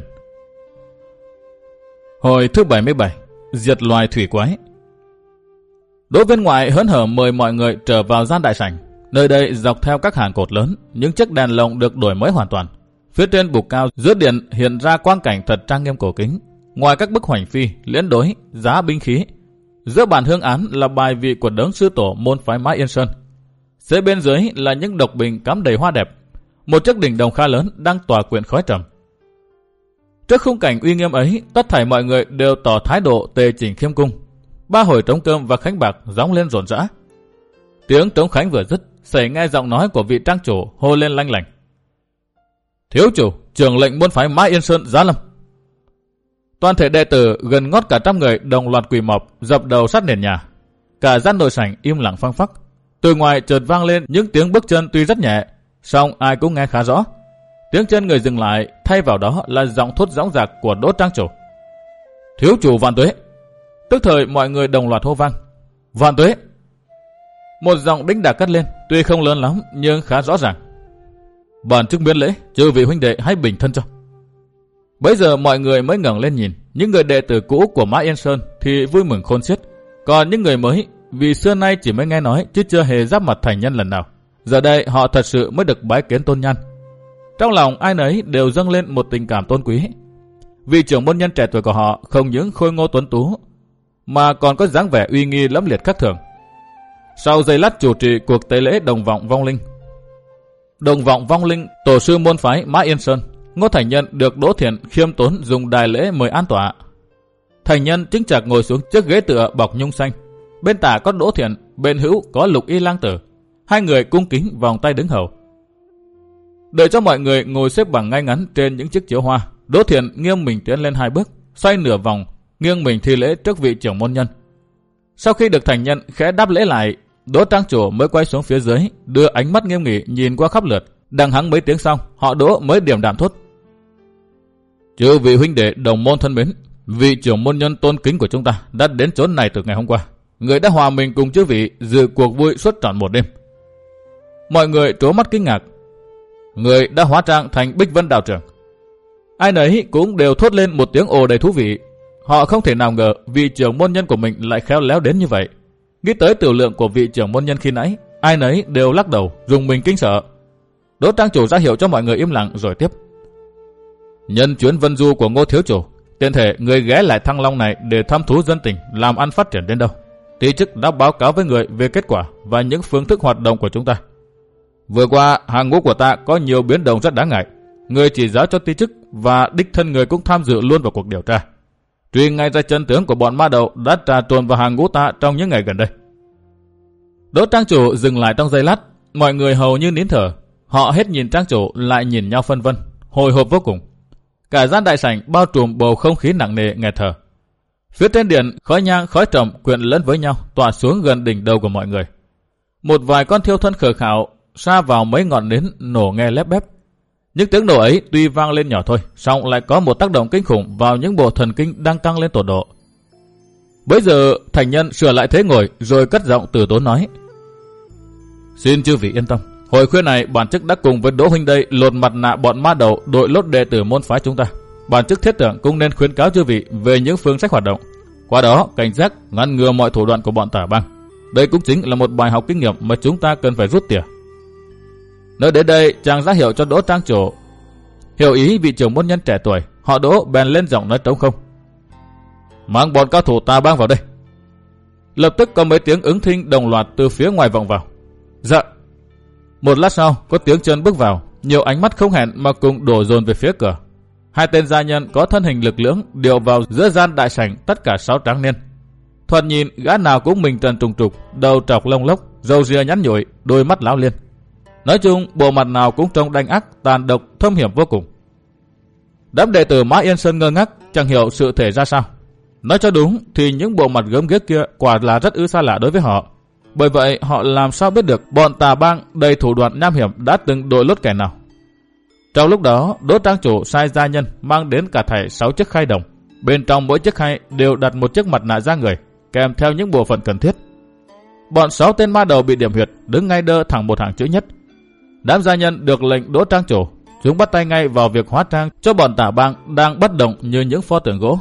Hồi thứ bảy mươi bảy, diệt loài thủy quái. Đỗ Viên Ngoại hớn hở mời mọi người trở vào gian đại sảnh. Nơi đây dọc theo các hàng cột lớn, những chiếc đèn lồng được đổi mới hoàn toàn. Phía trên bục cao giữa điện hiện ra quang cảnh thật trang nghiêm cổ kính. Ngoài các bức hoành phi, liễn đối, giá binh khí, giữa bàn hương án là bài vị của đấng sư tổ môn phái Mã Yên Sơn. Phía bên dưới là những độc bình cắm đầy hoa đẹp. Một chiếc đỉnh đồng khá lớn đang tỏa quyện khói trầm. Trước khung cảnh uy nghiêm ấy, tất thảy mọi người đều tỏ thái độ tề chỉnh khiêm cung. Ba hồi trống cơm và khánh bạc gióng lên rộn rã. Tiếng trống khánh vừa dứt, xảy nghe giọng nói của vị trang chủ hô lên lanh lảnh: Thiếu chủ, trưởng lệnh môn phái Mã Yên Sơn giá lâm. Toàn thể đệ tử gần ngót cả trăm người đồng loạt quỳ mọp, dập đầu sát nền nhà. Cả gian nội sảnh im lặng phăng phắc. Từ ngoài chợt vang lên những tiếng bước chân tuy rất nhẹ, song ai cũng nghe khá rõ. Tiếng chân người dừng lại, thay vào đó là giọng thốt dõng dạc của Đỗ trang chủ: Thiếu chủ vạn tuế. Tức thời mọi người đồng loạt hô vang: Vạn tuế. Một giọng đĩnh đạc cất lên, tuy không lớn lắm nhưng khá rõ ràng: Bản chức miễn lễ, chư vị huynh đệ hãy bình thân cho. Bấy giờ mọi người mới ngẩng lên nhìn, những người đệ tử cũ của Mã Yên Sơn thì vui mừng khôn xiết, còn những người mới vì xưa nay chỉ mới nghe nói chứ chưa hề giáp mặt thành nhân lần nào, giờ đây họ thật sự mới được bái kiến tôn nhan. Trong lòng ai nấy đều dâng lên một tình cảm tôn quý. Vị trưởng môn nhân trẻ tuổi của họ không những khôi ngô tuấn tú mà còn có dáng vẻ uy nghi lẫm liệt khác thường. Sau giây lát chủ trì cuộc tế lễ đồng vọng vong linh, đồng vọng vong linh tổ sư môn phái Mã Yên Sơn, Ngô Thành Nhân được Đỗ Thiện khiêm tốn dùng đài lễ mời an tọa. Thành Nhân chính chạc ngồi xuống chiếc ghế tựa bọc nhung xanh, bên tả có Đỗ Thiện, bên hữu có Lục Y Lang Tử, hai người cung kính vòng tay đứng hầu. Đợi cho mọi người ngồi xếp bằng ngay ngắn trên những chiếc chiếu hoa, Đỗ Thiện nghiêng mình tiến lên hai bước, xoay nửa vòng, nghiêng mình thi lễ trước vị trưởng môn nhân. Sau khi được Thành Nhân khẽ đáp lễ lại, Đỗ Trang Chủ mới quay xuống phía dưới, đưa ánh mắt nghiêm nghị nhìn qua khắp lượt. Đằng hắng mấy tiếng xong, họ Đỗ mới điềm đạm thốt: chư vị huynh đệ đồng môn thân mến, vị trưởng môn nhân tôn kính của chúng ta đã đến chốn này từ ngày hôm qua. Người đã hòa mình cùng chư vị dự cuộc vui suốt trọn một đêm. Mọi người trố mắt kinh ngạc. Người đã hóa trang thành Bích Vân đạo trưởng. Ai nấy cũng đều thốt lên một tiếng ồ đầy thú vị. Họ không thể nào ngờ vị trưởng môn nhân của mình lại khéo léo đến như vậy. Nghĩ tới tiểu lượng của vị trưởng môn nhân khi nãy, ai nấy đều lắc đầu, rùng mình kinh sợ. Đỗ Trang Chủ ra hiệu cho mọi người im lặng rồi tiếp: nhân chuyến vân du của Ngô thiếu chủ, tiện thể người ghé lại Thăng Long này để thăm thú dân tình, làm ăn phát triển đến đâu, Ty chức đã báo cáo với người về kết quả và những phương thức hoạt động của chúng ta. Vừa qua hàng ngũ của ta có nhiều biến động rất đáng ngại. Người chỉ giáo cho Ty chức và đích thân người cũng tham dự luôn vào cuộc điều tra, truy ngay ra chân tướng của bọn ma đầu đã trà trộn vào hàng ngũ ta trong những ngày gần đây. Đỗ Trang Chủ dừng lại trong giây lát, mọi người hầu như nín thở. Họ hết nhìn Trang Chủ lại nhìn nhau phân vân, hồi hộp vô cùng. Cả gian đại sảnh bao trùm bầu không khí nặng nề nghẹt thở. Phía trên điện khói nhang khói trầm quyện lẫn với nhau tỏa xuống gần đỉnh đầu của mọi người. Một vài con thiêu thân khờ khạo sa vào mấy ngọn nến nổ nghe lép bép. Những tiếng nổ ấy tuy vang lên nhỏ thôi, song lại có một tác động kinh khủng vào những bộ thần kinh đang căng lên tột độ. Bấy giờ Thành Nhân sửa lại thế ngồi rồi cất giọng từ tốn nói: xin chư vị yên tâm, hồi khuya này bản chức đã cùng với Đỗ huynh đây lột mặt nạ bọn ma đầu đội lốt đệ tử môn phái chúng ta. Bản chức thiết tưởng cũng nên khuyến cáo chư vị về những phương sách hoạt động, qua đó cảnh giác ngăn ngừa mọi thủ đoạn của bọn tà bang. Đây cũng chính là một bài học kinh nghiệm mà chúng ta cần phải rút tỉa. Nói đến đây, chàng ra hiệu cho Đỗ Trang Chủ. Hiểu ý vị trưởng môn nhân trẻ tuổi, họ Đỗ bèn lên giọng nói trống không: mang bọn cao thủ tà bang vào đây. Lập tức có mấy tiếng ứng thinh đồng loạt từ phía ngoài vọng vào. Dạ. Một lát sau có tiếng chân bước vào, nhiều ánh mắt không hẹn mà cùng đổ dồn về phía cửa. Hai tên gia nhân có thân hình lực lưỡng điệu vào giữa gian đại sảnh, tất cả sáu tráng niên. Thoạt nhìn gã nào cũng mình trần trùng trục, đầu trọc lông lốc, râu ria nhắn nhủi, đôi mắt láo liên. Nói chung bộ mặt nào cũng trông đanh ác, tàn độc, thâm hiểm vô cùng. Đám đệ tử Mã Yên Sơn ngơ ngác, chẳng hiểu sự thể ra sao. Nói cho đúng thì những bộ mặt gớm ghiếc kia quả là rất ư xa lạ đối với họ. Bởi vậy họ làm sao biết được bọn tà bang đầy thủ đoạn nham hiểm đã từng đội lốt kẻ nào. Trong lúc đó, Đỗ Trang Chủ sai gia nhân mang đến cả thảy sáu chiếc khay đồng. Bên trong mỗi chiếc khay đều đặt một chiếc mặt nạ da người, kèm theo những bộ phận cần thiết. Bọn sáu tên ma đầu bị điểm huyệt đứng ngay đơ thẳng một hàng chữ nhất. Đám gia nhân được lệnh Đỗ Trang Chủ, chúng bắt tay ngay vào việc hóa trang cho bọn tà bang đang bất động như những pho tượng gỗ.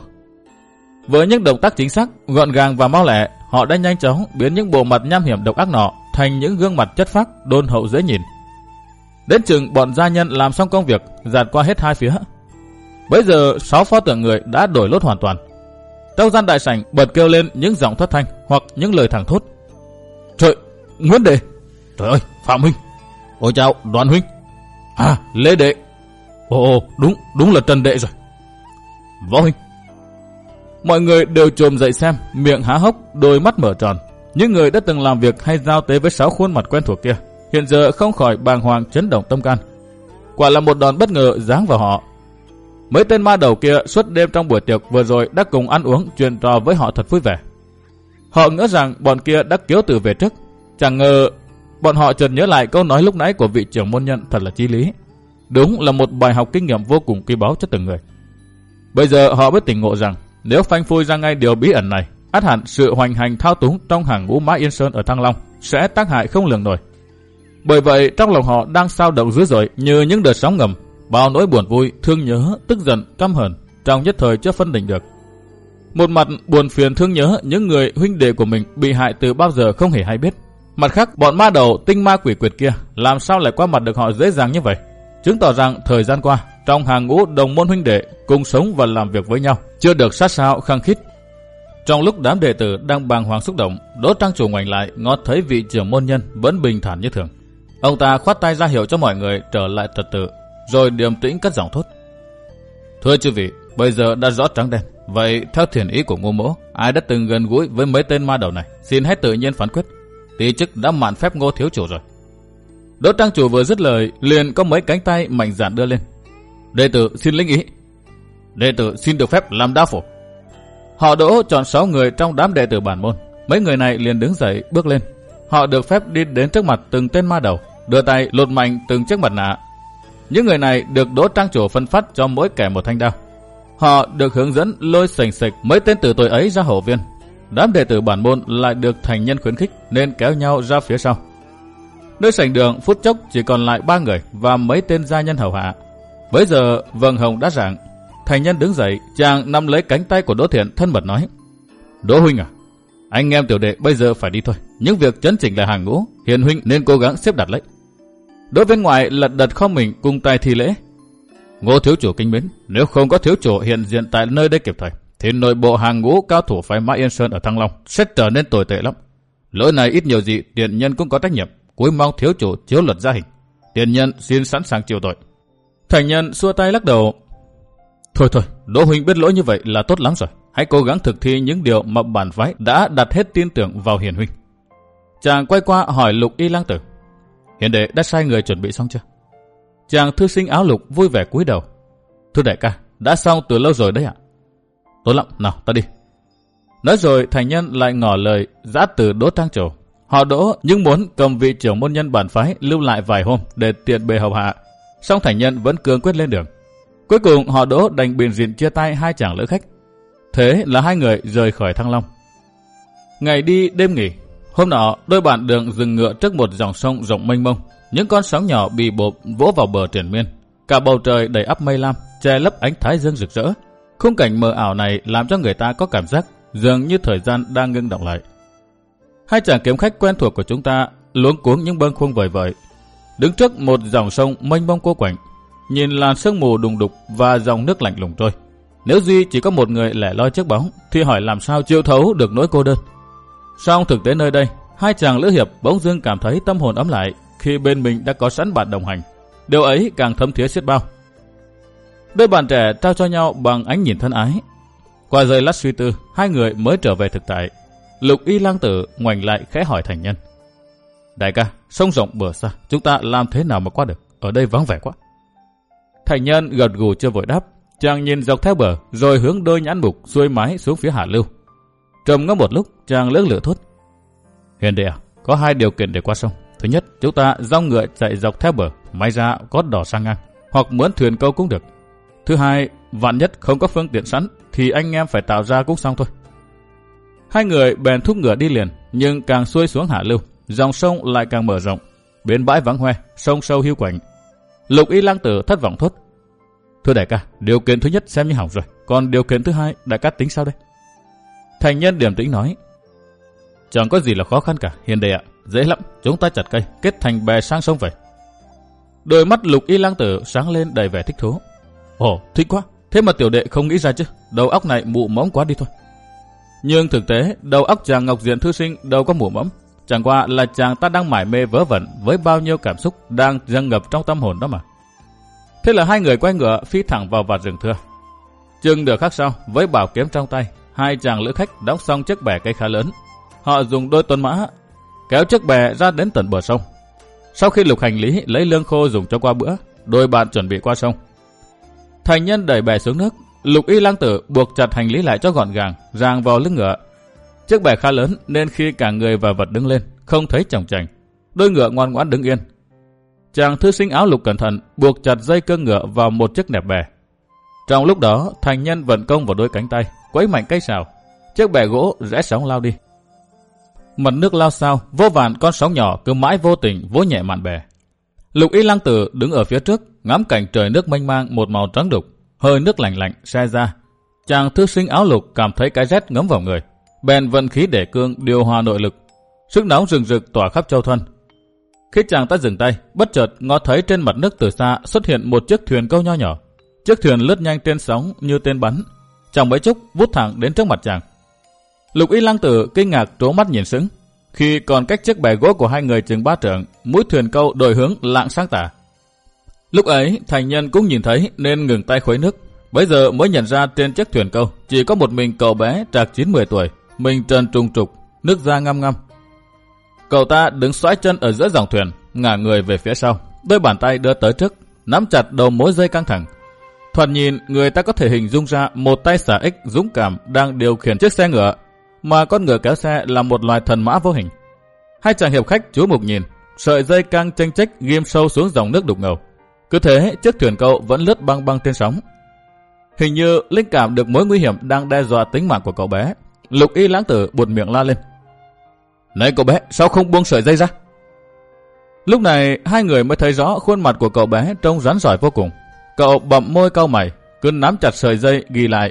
Với những động tác chính xác, gọn gàng và mau lẹ, họ đã nhanh chóng biến những bộ mặt nham hiểm độc ác nọ thành những gương mặt chất phác, đôn hậu dễ nhìn. Đến chừng bọn gia nhân làm xong công việc, dạt qua hết hai phía. Bấy giờ sáu pho tượng người đã đổi lốt hoàn toàn. Trong gian đại sảnh bật kêu lên những giọng thất thanh hoặc những lời thẳng thốt: trời, Nguyễn Đệ! Trời ơi, Phạm huynh! Ôi chào, Đoàn huynh! À, Lê Đệ! Ồ, đúng, đúng là Trần Đệ rồi. Võ huynh! Mọi người đều trồm dậy xem, miệng há hốc, đôi mắt mở tròn. Những người đã từng làm việc hay giao tế với sáu khuôn mặt quen thuộc kia, hiện giờ không khỏi bàng hoàng chấn động tâm can. Quả là một đòn bất ngờ giáng vào họ. Mấy tên ma đầu kia suốt đêm trong buổi tiệc vừa rồi đã cùng ăn uống chuyện trò với họ thật vui vẻ. Họ ngỡ rằng bọn kia đã kiếu tử về trước. Chẳng ngờ bọn họ chợt nhớ lại câu nói lúc nãy của vị trưởng môn nhân thật là chí lý. Đúng là một bài học kinh nghiệm vô cùng quý báu cho từng người. Bây giờ họ mới tỉnh ngộ rằng nếu phanh phui ra ngay điều bí ẩn này, ắt hẳn sự hoành hành thao túng trong hàng ngũ Mã Yên Sơn ở Thăng Long sẽ tác hại không lường nổi. Bởi vậy trong lòng họ đang xao động dữ dội như những đợt sóng ngầm, bao nỗi buồn vui, thương nhớ, tức giận, căm hờn, trong nhất thời chưa phân định được. Một mặt buồn phiền thương nhớ những người huynh đệ của mình bị hại từ bao giờ không hề hay biết. Mặt khác, bọn ma đầu tinh ma quỷ quyệt kia làm sao lại qua mặt được họ dễ dàng như vậy, chứng tỏ rằng thời gian qua trong hàng ngũ đồng môn huynh đệ cùng sống và làm việc với nhau chưa được sát sao khăng khít. Trong lúc đám đệ tử đang bàng hoàng xúc động, Đỗ Trang Chủ ngoảnh lại ngó thấy vị trưởng môn nhân vẫn bình thản như thường. Ông ta khoát tay ra hiệu cho mọi người trở lại trật tự, rồi điềm tĩnh cất giọng thốt: "Thưa chư vị, bây giờ đã rõ trắng đen. Vậy theo thiền ý của Ngô Mỗ, ai đã từng gần gũi với mấy tên ma đầu này, xin hãy tự nhiên phán quyết. Tí chức đã mạn phép Ngô thiếu chủ rồi." Đỗ Trang Chủ vừa dứt lời, liền có mấy cánh tay mạnh dạn đưa lên. "Đệ tử xin lĩnh ý." "Đệ tử xin được phép làm đao phủ." Họ Đỗ chọn sáu người trong đám đệ tử bản môn. Mấy người này liền đứng dậy bước lên. Họ được phép đi đến trước mặt từng tên ma đầu, đưa tay lột mạnh từng chiếc mặt nạ. Những người này được Đỗ Trang Chủ phân phát cho mỗi kẻ một thanh đao. Họ được hướng dẫn lôi sành sạch mấy tên tử tội ấy ra hậu viên. Đám đệ tử bản môn lại được thành nhân khuyến khích nên kéo nhau ra phía sau. Nơi sảnh đường phút chốc chỉ còn lại ba người và mấy tên gia nhân hầu hạ. Bấy giờ vầng hồng đã rạng. Thành nhân đứng dậy, chàng nắm lấy cánh tay của Đỗ Thiện thân mật nói: "Đỗ huynh à, anh em tiểu đệ bây giờ phải đi thôi. Những việc chấn chỉnh lại hàng ngũ, Hiền huynh nên cố gắng xếp đặt lấy." Đỗ bên ngoài lật đật không mình cung tay thi lễ: "Ngô thiếu chủ kính mến, nếu không có thiếu chủ hiện diện tại nơi đây kịp thời, thì nội bộ hàng ngũ cao thủ phái Mã Yên Sơn ở Thăng Long sẽ trở nên tồi tệ lắm. Lỗi này ít nhiều gì tiền nhân cũng có trách nhiệm, cuối mong thiếu chủ chiếu luật gia hình. Tiền nhân xin sẵn sàng chịu tội." Thành nhân xua tay lắc đầu: "Thôi thôi, Đỗ huynh biết lỗi như vậy là tốt lắm rồi. Hãy cố gắng thực thi những điều mà bản phái đã đặt hết tin tưởng vào Hiền huynh." Chàng quay qua hỏi Lục Y Lang Tử: "Hiền đệ đã sai người chuẩn bị xong chưa?" Chàng thư sinh áo lục vui vẻ cúi đầu: "Thưa đại ca, đã xong từ lâu rồi đấy ạ." "Tốt lắm, nào ta đi." Nói rồi thành nhân lại ngỏ lời giã từ Đỗ Trang Chủ. Họ Đỗ nhưng muốn cầm vị trưởng môn nhân bản phái lưu lại vài hôm để tiện bề hầu hạ, song thành nhân vẫn cương quyết lên đường. Cuối cùng họ Đỗ đành biện diện chia tay hai chàng lữ khách. Thế là hai người rời khỏi Thăng Long. Ngày đi đêm nghỉ, hôm nọ đôi bạn đường dừng ngựa trước một dòng sông rộng mênh mông. Những con sóng nhỏ bì bộp vỗ vào bờ triền miên. Cả bầu trời đầy ắp mây lam, che lấp ánh thái dương rực rỡ. Khung cảnh mờ ảo này làm cho người ta có cảm giác dường như thời gian đang ngưng động lại. Hai chàng kiếm khách quen thuộc của chúng ta luống cuống những bâng khuâng vời vợi, đứng trước một dòng sông mênh mông cô quạnh, nhìn làn sương mù đùng đục và dòng nước lạnh lùng trôi. Nếu duy chỉ có một người lẻ loi trước bóng thì hỏi làm sao chịu thấu được nỗi cô đơn. Song thực tế nơi đây, hai chàng lữ hiệp bỗng dưng cảm thấy tâm hồn ấm lại khi bên mình đã có sẵn bạn đồng hành. Điều ấy càng thấm thía xiết bao. Đôi bạn trẻ trao cho nhau bằng ánh nhìn thân ái. Qua giây lát suy tư, hai người mới trở về thực tại. Lục Y Lang Tử ngoảnh lại khẽ hỏi thành nhân: "Đại ca, sông rộng bờ xa, chúng ta làm thế nào mà qua được? Ở đây vắng vẻ quá." Thành nhân gật gù chưa vội đáp. Chàng nhìn dọc theo bờ rồi hướng đôi nhãn mục xuôi mái xuống phía hạ lưu. Trầm ngâm một lúc, chàng lưỡng lự thốt: "Hiền đệ à, có hai điều kiện để qua sông. Thứ nhất, chúng ta dong ngựa chạy dọc theo bờ, may ra có đò sang ngang, hoặc mướn thuyền câu cũng được. Thứ hai, vạn nhất không có phương tiện sẵn thì anh em phải tạo ra cũng xong thôi." Hai người bèn thúc ngựa đi liền, nhưng càng xuôi xuống hạ lưu, dòng sông lại càng mở rộng. Bến bãi vắng hoe, sông sâu hiu quạnh. Lục Y Lang Tử thất vọng thốt: "Thưa đại ca, điều kiện thứ nhất xem như hỏng rồi, còn điều kiện thứ hai đại ca tính sao đây?" Thành nhân điềm tĩnh nói: "Chẳng có gì là khó khăn cả, Hiền đệ ạ, dễ lắm, chúng ta chặt cây, kết thành bè sang sông vậy." Đôi mắt Lục Y Lang Tử sáng lên đầy vẻ thích thú: "Ồ, thích quá, thế mà tiểu đệ không nghĩ ra chứ, đầu óc này mụ mẫm quá đi thôi." Nhưng thực tế, đầu óc chàng Ngọc Diện thư sinh đâu có mụ mẫm, chẳng qua là chàng ta đang mải mê vớ vẩn với bao nhiêu cảm xúc đang dâng ngập trong tâm hồn đó mà. Thế là hai người quay ngựa phi thẳng vào vạt rừng thưa. Chừng nửa khắc sau, với bảo kiếm trong tay, hai chàng lữ khách đóng xong chiếc bè cây khá lớn. Họ dùng đôi tuần mã kéo chiếc bè ra đến tận bờ sông. Sau khi lục hành lý lấy lương khô dùng cho qua bữa, đôi bạn chuẩn bị qua sông. Thành nhân đẩy bè xuống nước, Lục Y Lang Tử buộc chặt hành lý lại cho gọn gàng, ràng vào lưng ngựa. Chiếc bè khá lớn nên khi cả người và vật đứng lên, không thấy chồng chành. Đôi ngựa ngoan ngoãn đứng yên. Chàng thư sinh áo lục cẩn thận buộc chặt dây cương ngựa vào một chiếc nẹp bè. Trong lúc đó, thành nhân vận công vào đôi cánh tay, quấy mạnh cây sào. Chiếc bè gỗ rẽ sóng lao đi. Mặt nước lao sao, vô vàn con sóng nhỏ cứ mãi vô tình vỗ nhẹ mạn bè. Lục Y Lang Tử đứng ở phía trước, ngắm cảnh trời nước mênh mang một màu trắng đục, hơi nước lạnh lạnh se ra. Chàng thư sinh áo lục cảm thấy cái rét ngấm vào người, bèn vận khí để cương điều hòa nội lực. Sức nóng rừng rực tỏa khắp châu thân. Khi chàng ta dừng tay, bất chợt ngó thấy trên mặt nước từ xa xuất hiện một chiếc thuyền câu nho nhỏ. Chiếc thuyền lướt nhanh trên sóng như tên bắn, chẳng mấy chốc vút thẳng đến trước mặt chàng. Lục Y Lang Tử kinh ngạc trố mắt nhìn sững. Khi còn cách chiếc bè gỗ của hai người chừng ba trượng, mũi thuyền câu đổi hướng lạng sang tả. Lúc ấy thành nhân cũng nhìn thấy nên ngừng tay khuấy nước. Bấy giờ mới nhận ra trên chiếc thuyền câu chỉ có một mình cậu bé trạc chín mười tuổi, mình trần trùng trục, nước da ngăm ngăm. Cậu ta đứng xoáy chân ở giữa dòng thuyền, ngả người về phía sau, đôi bàn tay đưa tới trước, nắm chặt đầu mối dây căng thẳng. Thoạt nhìn người ta có thể hình dung ra một tay xà ích dũng cảm đang điều khiển chiếc xe ngựa, mà con ngựa kéo xe là một loài thần mã vô hình. Hai chàng hiệp khách chú mục nhìn, sợi dây căng chênh chếch ghim sâu xuống dòng nước đục ngầu. Cứ thế chiếc thuyền câu vẫn lướt băng băng trên sóng. Hình như linh cảm được mối nguy hiểm đang đe dọa tính mạng của cậu bé, Lục Y Lãng Tử buột miệng la lên: "Này cậu bé, sao không buông sợi dây ra?" Lúc này hai người mới thấy rõ khuôn mặt của cậu bé trông rắn rỏi vô cùng. Cậu bậm môi cau mày, cứ nắm chặt sợi dây ghi lại.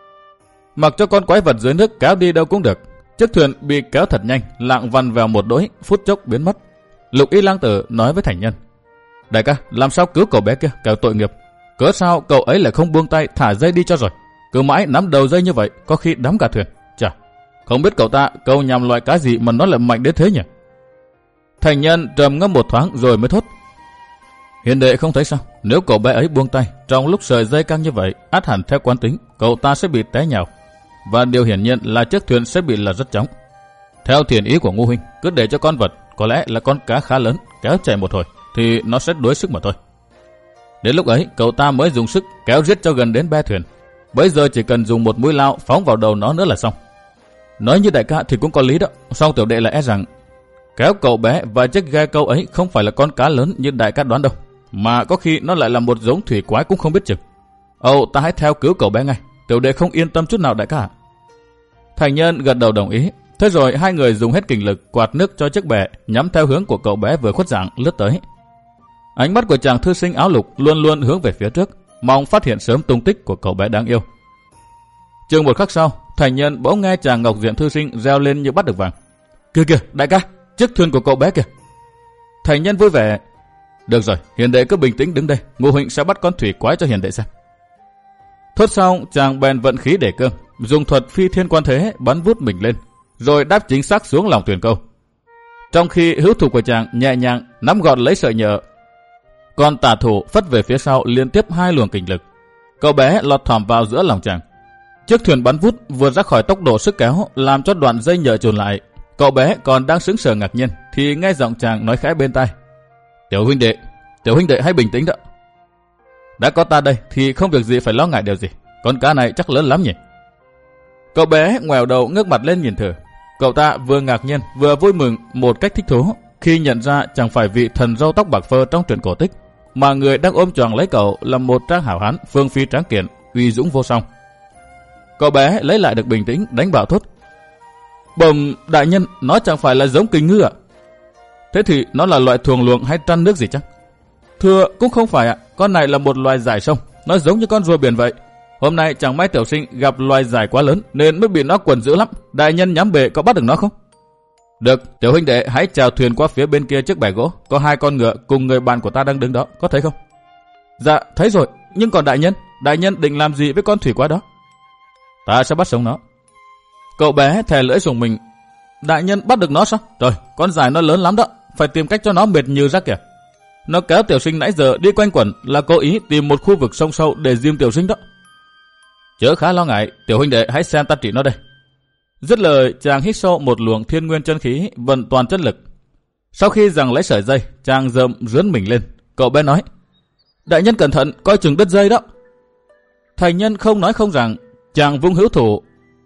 Mặc cho con quái vật dưới nước kéo đi đâu cũng được. Chiếc thuyền bị kéo thật nhanh, lạng vằn vào một đỗi, phút chốc biến mất. Lục Y Lãng Tử nói với thành nhân: "Đại ca, làm sao cứu cậu bé kia, kẻo tội nghiệp. Cớ sao cậu ấy lại không buông tay thả dây đi cho rồi? Cứ mãi nắm đầu dây như vậy, có khi đắm cả thuyền. Chà, không biết cậu ta câu nhằm loại cá gì mà nó lại mạnh đến thế nhỉ?" Thành nhân trầm ngâm một thoáng rồi mới thốt: "Hiền đệ không thấy sao? Nếu cậu bé ấy buông tay, trong lúc sợi dây căng như vậy, ắt hẳn theo quán tính, cậu ta sẽ bị té nhào. Và điều hiển nhiên là chiếc thuyền sẽ bị lật rất chóng. Theo thiền ý của Ngô huynh, cứ để cho con vật, có lẽ là con cá khá lớn, kéo chạy một hồi, thì nó sẽ đuối sức mà thôi. Đến lúc ấy, cậu ta mới dùng sức kéo giết cho gần đến be thuyền. Bây giờ chỉ cần dùng một mũi lao phóng vào đầu nó nữa là xong." Nói như đại ca thì cũng có lý đó, song tiểu đệ là e rằng kéo cậu bé và chiếc ghe câu ấy không phải là con cá lớn như đại ca đoán đâu, mà có khi nó lại là một giống thủy quái cũng không biết chừng. Âu, ta hãy theo cứu cậu bé ngay, tiểu đệ không yên tâm chút nào đại ca. Thành nhân gật đầu đồng ý. Thế rồi hai người dùng hết kình lực quạt nước cho chiếc bè nhắm theo hướng của cậu bé vừa khuất dạng lướt tới. Ánh mắt của chàng thư sinh áo lục luôn luôn hướng về phía trước, mong phát hiện sớm tung tích của cậu bé đáng yêu. Chừng một khắc sau, thành nhân bỗng nghe chàng ngọc diện thư sinh reo lên như bắt được vàng: "Kìa kìa, đại ca, chiếc thuyền của cậu bé kìa." Thành nhân vui vẻ: "Được rồi, hiền đệ cứ bình tĩnh đứng đây, Ngô huynh sẽ bắt con thủy quái cho hiền đệ xem." Thốt xong, chàng bèn vận khí để cương, dùng thuật phi thiên quan thế bắn vút mình lên, rồi đáp chính xác xuống lòng thuyền câu. Trong khi hữu thủ của chàng nhẹ nhàng nắm gọn lấy sợi nhợ, còn tả thủ phất về phía sau liên tiếp hai luồng kình lực, cậu bé lọt thỏm vào giữa lòng chàng. Chiếc thuyền bắn vút vượt ra khỏi tốc độ sức kéo, làm cho đoạn dây nhợ chồn lại. Cậu bé còn đang sững sờ ngạc nhiên thì nghe giọng chàng nói khẽ bên tai: "Tiểu huynh đệ, tiểu huynh đệ hãy bình tĩnh đó. Đã có ta đây thì không việc gì phải lo ngại điều gì. Con cá này chắc lớn lắm nhỉ?" Cậu bé ngoèo đầu ngước mặt lên nhìn thử. Cậu ta vừa ngạc nhiên vừa vui mừng một cách thích thú khi nhận ra chẳng phải vị thần râu tóc bạc phơ trong truyện cổ tích, mà người đang ôm choàng lấy cậu là một trang hảo hán phương phi tráng kiện, uy dũng vô song. Cậu bé lấy lại được bình tĩnh, đánh bảo thốt: "Bẩm đại nhân, nó chẳng phải là giống kình ngư ạ?" "Thế thì nó là loại thuồng luồng hay trăn nước gì chắc?" "Thưa, cũng không phải ạ, con này là một loài dải sông, nó giống như con rùa biển vậy. Hôm nay chẳng may tiểu sinh gặp loài dải quá lớn nên mới bị nó quần dữ lắm. Đại nhân nhắm bể có bắt được nó không?" "Được, tiểu huynh đệ hãy chèo thuyền qua phía bên kia chiếc bè gỗ, có hai con ngựa cùng người bạn của ta đang đứng đó, có thấy không?" "Dạ, thấy rồi, nhưng còn đại nhân, đại nhân định làm gì với con thủy quái đó?" "Ta sẽ bắt sống nó." Cậu bé thè lưỡi rùng mình: "Đại nhân bắt được nó sao? Trời, con dải nó lớn lắm đó, phải tìm cách cho nó mệt như ra kìa. Nó kéo tiểu sinh nãy giờ đi quanh quẩn là cố ý tìm một khu vực sông sâu để diêm tiểu sinh đó." "Chớ khá lo ngại, tiểu huynh đệ hãy xem ta trị nó đây." Dứt lời, chàng hít sâu một luồng thiên nguyên chân khí, vận toàn chân lực. Sau khi giằng lấy sợi dây, chàng rợm rướn mình lên. Cậu bé nói: "Đại nhân cẩn thận, coi chừng đứt dây đó." Thành nhân không nói không rằng, chàng vung hữu thủ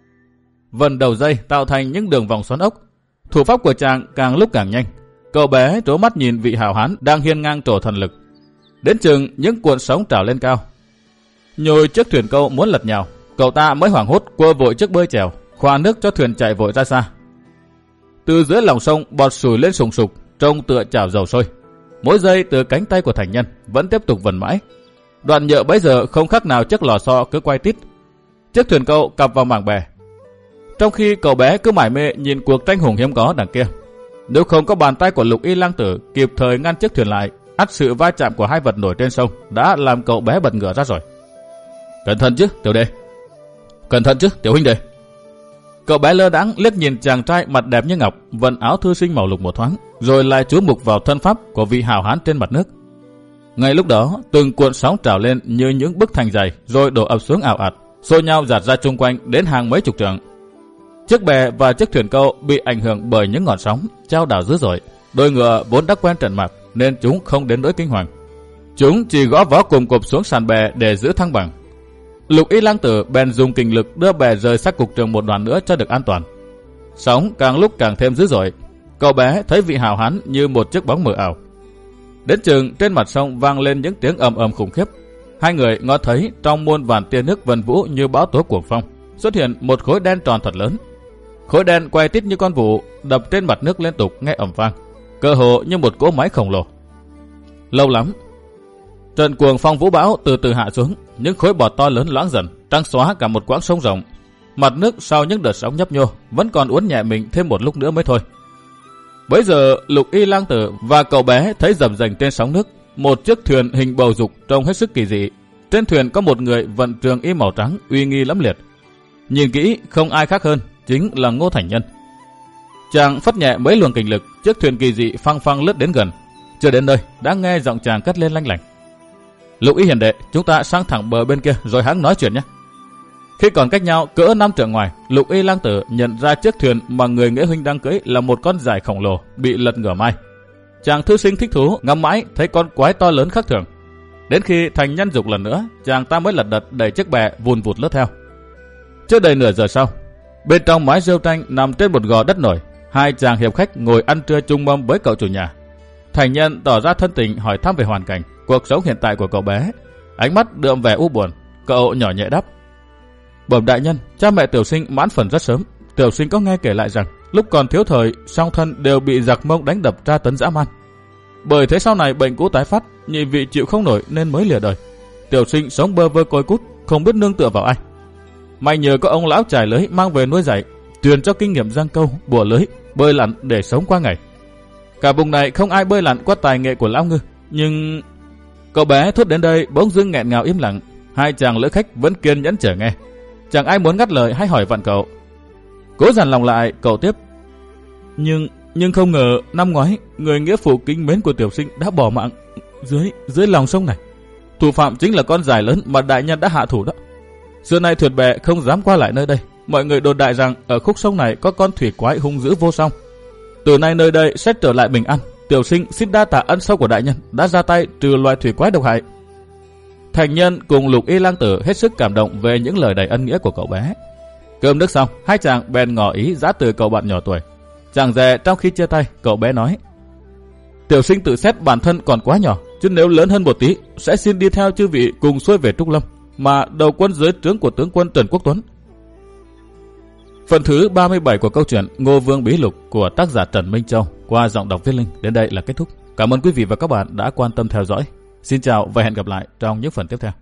vần đầu dây tạo thành những đường vòng xoắn ốc. Thủ pháp của chàng càng lúc càng nhanh. Cậu bé trố mắt nhìn vị hào hán đang hiên ngang trổ thần lực. Đến chừng những cuộn sóng trào lên cao, nhồi chiếc thuyền câu muốn lật nhào, cậu ta mới hoảng hốt quơ vội chiếc bơi chèo, khoa nước cho thuyền chạy vội ra xa. Từ dưới lòng sông bọt sùi lên sùng sục, trông tựa chảo dầu sôi. Mỗi giây từ cánh tay của thành nhân vẫn tiếp tục vần mãi. Đoạn nhựa bấy giờ không khác nào chiếc lò xo cứ quay tít. Chiếc thuyền câu cặp vào mảng bè. Trong khi cậu bé cứ mải mê nhìn cuộc tranh hùng hiếm có đằng kia. Nếu không có bàn tay của Lục Y lang tử kịp thời ngăn chiếc thuyền lại, ắt sự va chạm của hai vật nổi trên sông đã làm cậu bé bật ngửa ra rồi. Cẩn thận chứ, tiểu đệ. Cẩn thận chứ, tiểu huynh đệ. Cậu bé lơ đãng liếc nhìn chàng trai mặt đẹp như ngọc, vận áo thư sinh màu lục một thoáng, rồi lại chú mục vào thân pháp của vị hào hán trên mặt nước. Ngay lúc đó, từng cuộn sóng trào lên như những bức thành dày, rồi đổ ập xuống ảo ạt, xô nhau dạt ra chung quanh đến hàng mấy chục trượng. Chiếc bè và chiếc thuyền câu bị ảnh hưởng bởi những ngọn sóng chao đảo dữ dội. Đôi ngựa vốn đã quen trận mạc nên chúng không đến nỗi kinh hoàng. Chúng chỉ gõ vó cùng cụp xuống sàn bè để giữ thăng bằng. Lục Y lang tử bèn dùng kình lực đưa bè rời sát cục trường một đoạn nữa cho được an toàn. Sóng càng lúc càng thêm dữ dội. Cậu bé thấy vị hào hán như một chiếc bóng mờ ảo. Đến chừng trên mặt sông vang lên những tiếng ầm ầm khủng khiếp. Hai người ngó thấy trong muôn vàn tia nước vần vũ như bão tố cuồng phong xuất hiện một khối đen tròn thật lớn. Khối đen quay tít như con vụ, đập trên mặt nước liên tục nghe ầm vang, cơ hồ như một cỗ máy khổng lồ. Lâu lắm, trận cuồng phong vũ bão từ từ hạ xuống, những khối bọt to lớn loãng dần, trắng xóa cả một quãng sông rộng. Mặt nước sau những đợt sóng nhấp nhô vẫn còn uốn nhẹ mình thêm một lúc nữa mới thôi. Bấy giờ Lục Y lang tử và cậu bé thấy dầm dềnh trên sóng nước một chiếc thuyền hình bầu dục trông hết sức kỳ dị. Trên thuyền có một người vận trường y màu trắng uy nghi lẫm liệt. Nhìn kỹ không ai khác hơn chính là Ngô Thành Nhân. Chàng phất nhẹ mấy luồng kình lực, chiếc thuyền kỳ dị phăng phăng lướt đến gần. Chưa đến nơi đã nghe giọng chàng cất lên lanh lảnh: Lục Y hiền đệ, chúng ta sang thẳng bờ bên kia rồi hãng nói chuyện nhé. Khi còn cách nhau cỡ năm trượng ngoài, Lục Y lang tử nhận ra chiếc thuyền mà người nghĩa huynh đang cưỡi là một con dải khổng lồ bị lật ngửa mai. Chàng thư sinh thích thú ngắm mãi thấy con quái to lớn khác thường. Đến khi Thành Nhân dục lần nữa, chàng ta mới lật đật đẩy chiếc bè vùn vụt lướt theo. Chưa đầy nửa giờ sau, bên trong mái rêu tranh nằm trên một gò đất nổi, hai chàng hiệp khách ngồi ăn trưa chung mâm với cậu chủ nhà. Thành Nhân tỏ ra thân tình hỏi thăm về hoàn cảnh, cuộc sống hiện tại của cậu bé, ánh mắt đượm vẻ u buồn. Cậu nhỏ nhẹ đáp: Bẩm đại nhân, cha mẹ tiểu sinh mãn phần rất sớm. Tiểu sinh có nghe kể lại rằng lúc còn thiếu thời, song thân đều bị giặc Mông đánh đập tra tấn dã man. Bởi thế sau này bệnh cũ tái phát, nhị vị chịu không nổi nên mới lìa đời. Tiểu sinh sống bơ vơ côi cút, không biết nương tựa vào ai. May nhờ có ông lão trải lưới mang về nuôi dạy, truyền cho kinh nghiệm giăng câu, bùa lưới, bơi lặn để sống qua ngày. Cả vùng này không ai bơi lặn qua tài nghệ của lão ngư, nhưng cậu bé thốt đến đây bỗng dưng nghẹn ngào im lặng. Hai chàng lữ khách vẫn kiên nhẫn chờ nghe, chẳng ai muốn ngắt lời hay hỏi vặn cậu. Cố dằn lòng lại, cậu tiếp: Nhưng nhưng không ngờ năm ngoái người nghĩa phụ kính mến của tiểu sinh đã bỏ mạng dưới dưới lòng sông này. Thủ phạm chính là con dải lớn mà đại nhân đã hạ thủ đó. Xưa nay thuyền bè không dám qua lại nơi đây. Mọi người đồn đại rằng ở khúc sông này có con thủy quái hung dữ vô song. Từ nay nơi đây sẽ trở lại bình an. Tiểu sinh xin đa tạ ân sâu của đại nhân đã ra tay trừ loài thủy quái độc hại. Thành Nhân cùng Lục Y lang tử hết sức cảm động về những lời đầy ân nghĩa của cậu bé. Cơm nước xong, hai chàng bèn ngỏ ý giã từ cậu bạn nhỏ tuổi. Chàng dè trong khi chia tay, cậu bé nói: Tiểu sinh tự xét bản thân còn quá nhỏ, chứ nếu lớn hơn một tí sẽ xin đi theo chư vị cùng xuôi về Trúc Lâm, mà đầu quân dưới trướng của tướng quân Trần Quốc Tuấn. Phần thứ ba mươi bảy của câu chuyện Ngô Vương Bí Lục của tác giả Trần Minh Châu qua giọng đọc Viết Linh đến đây là kết thúc. Cảm ơn quý vị và các bạn đã quan tâm theo dõi. Xin chào và hẹn gặp lại trong những phần tiếp theo.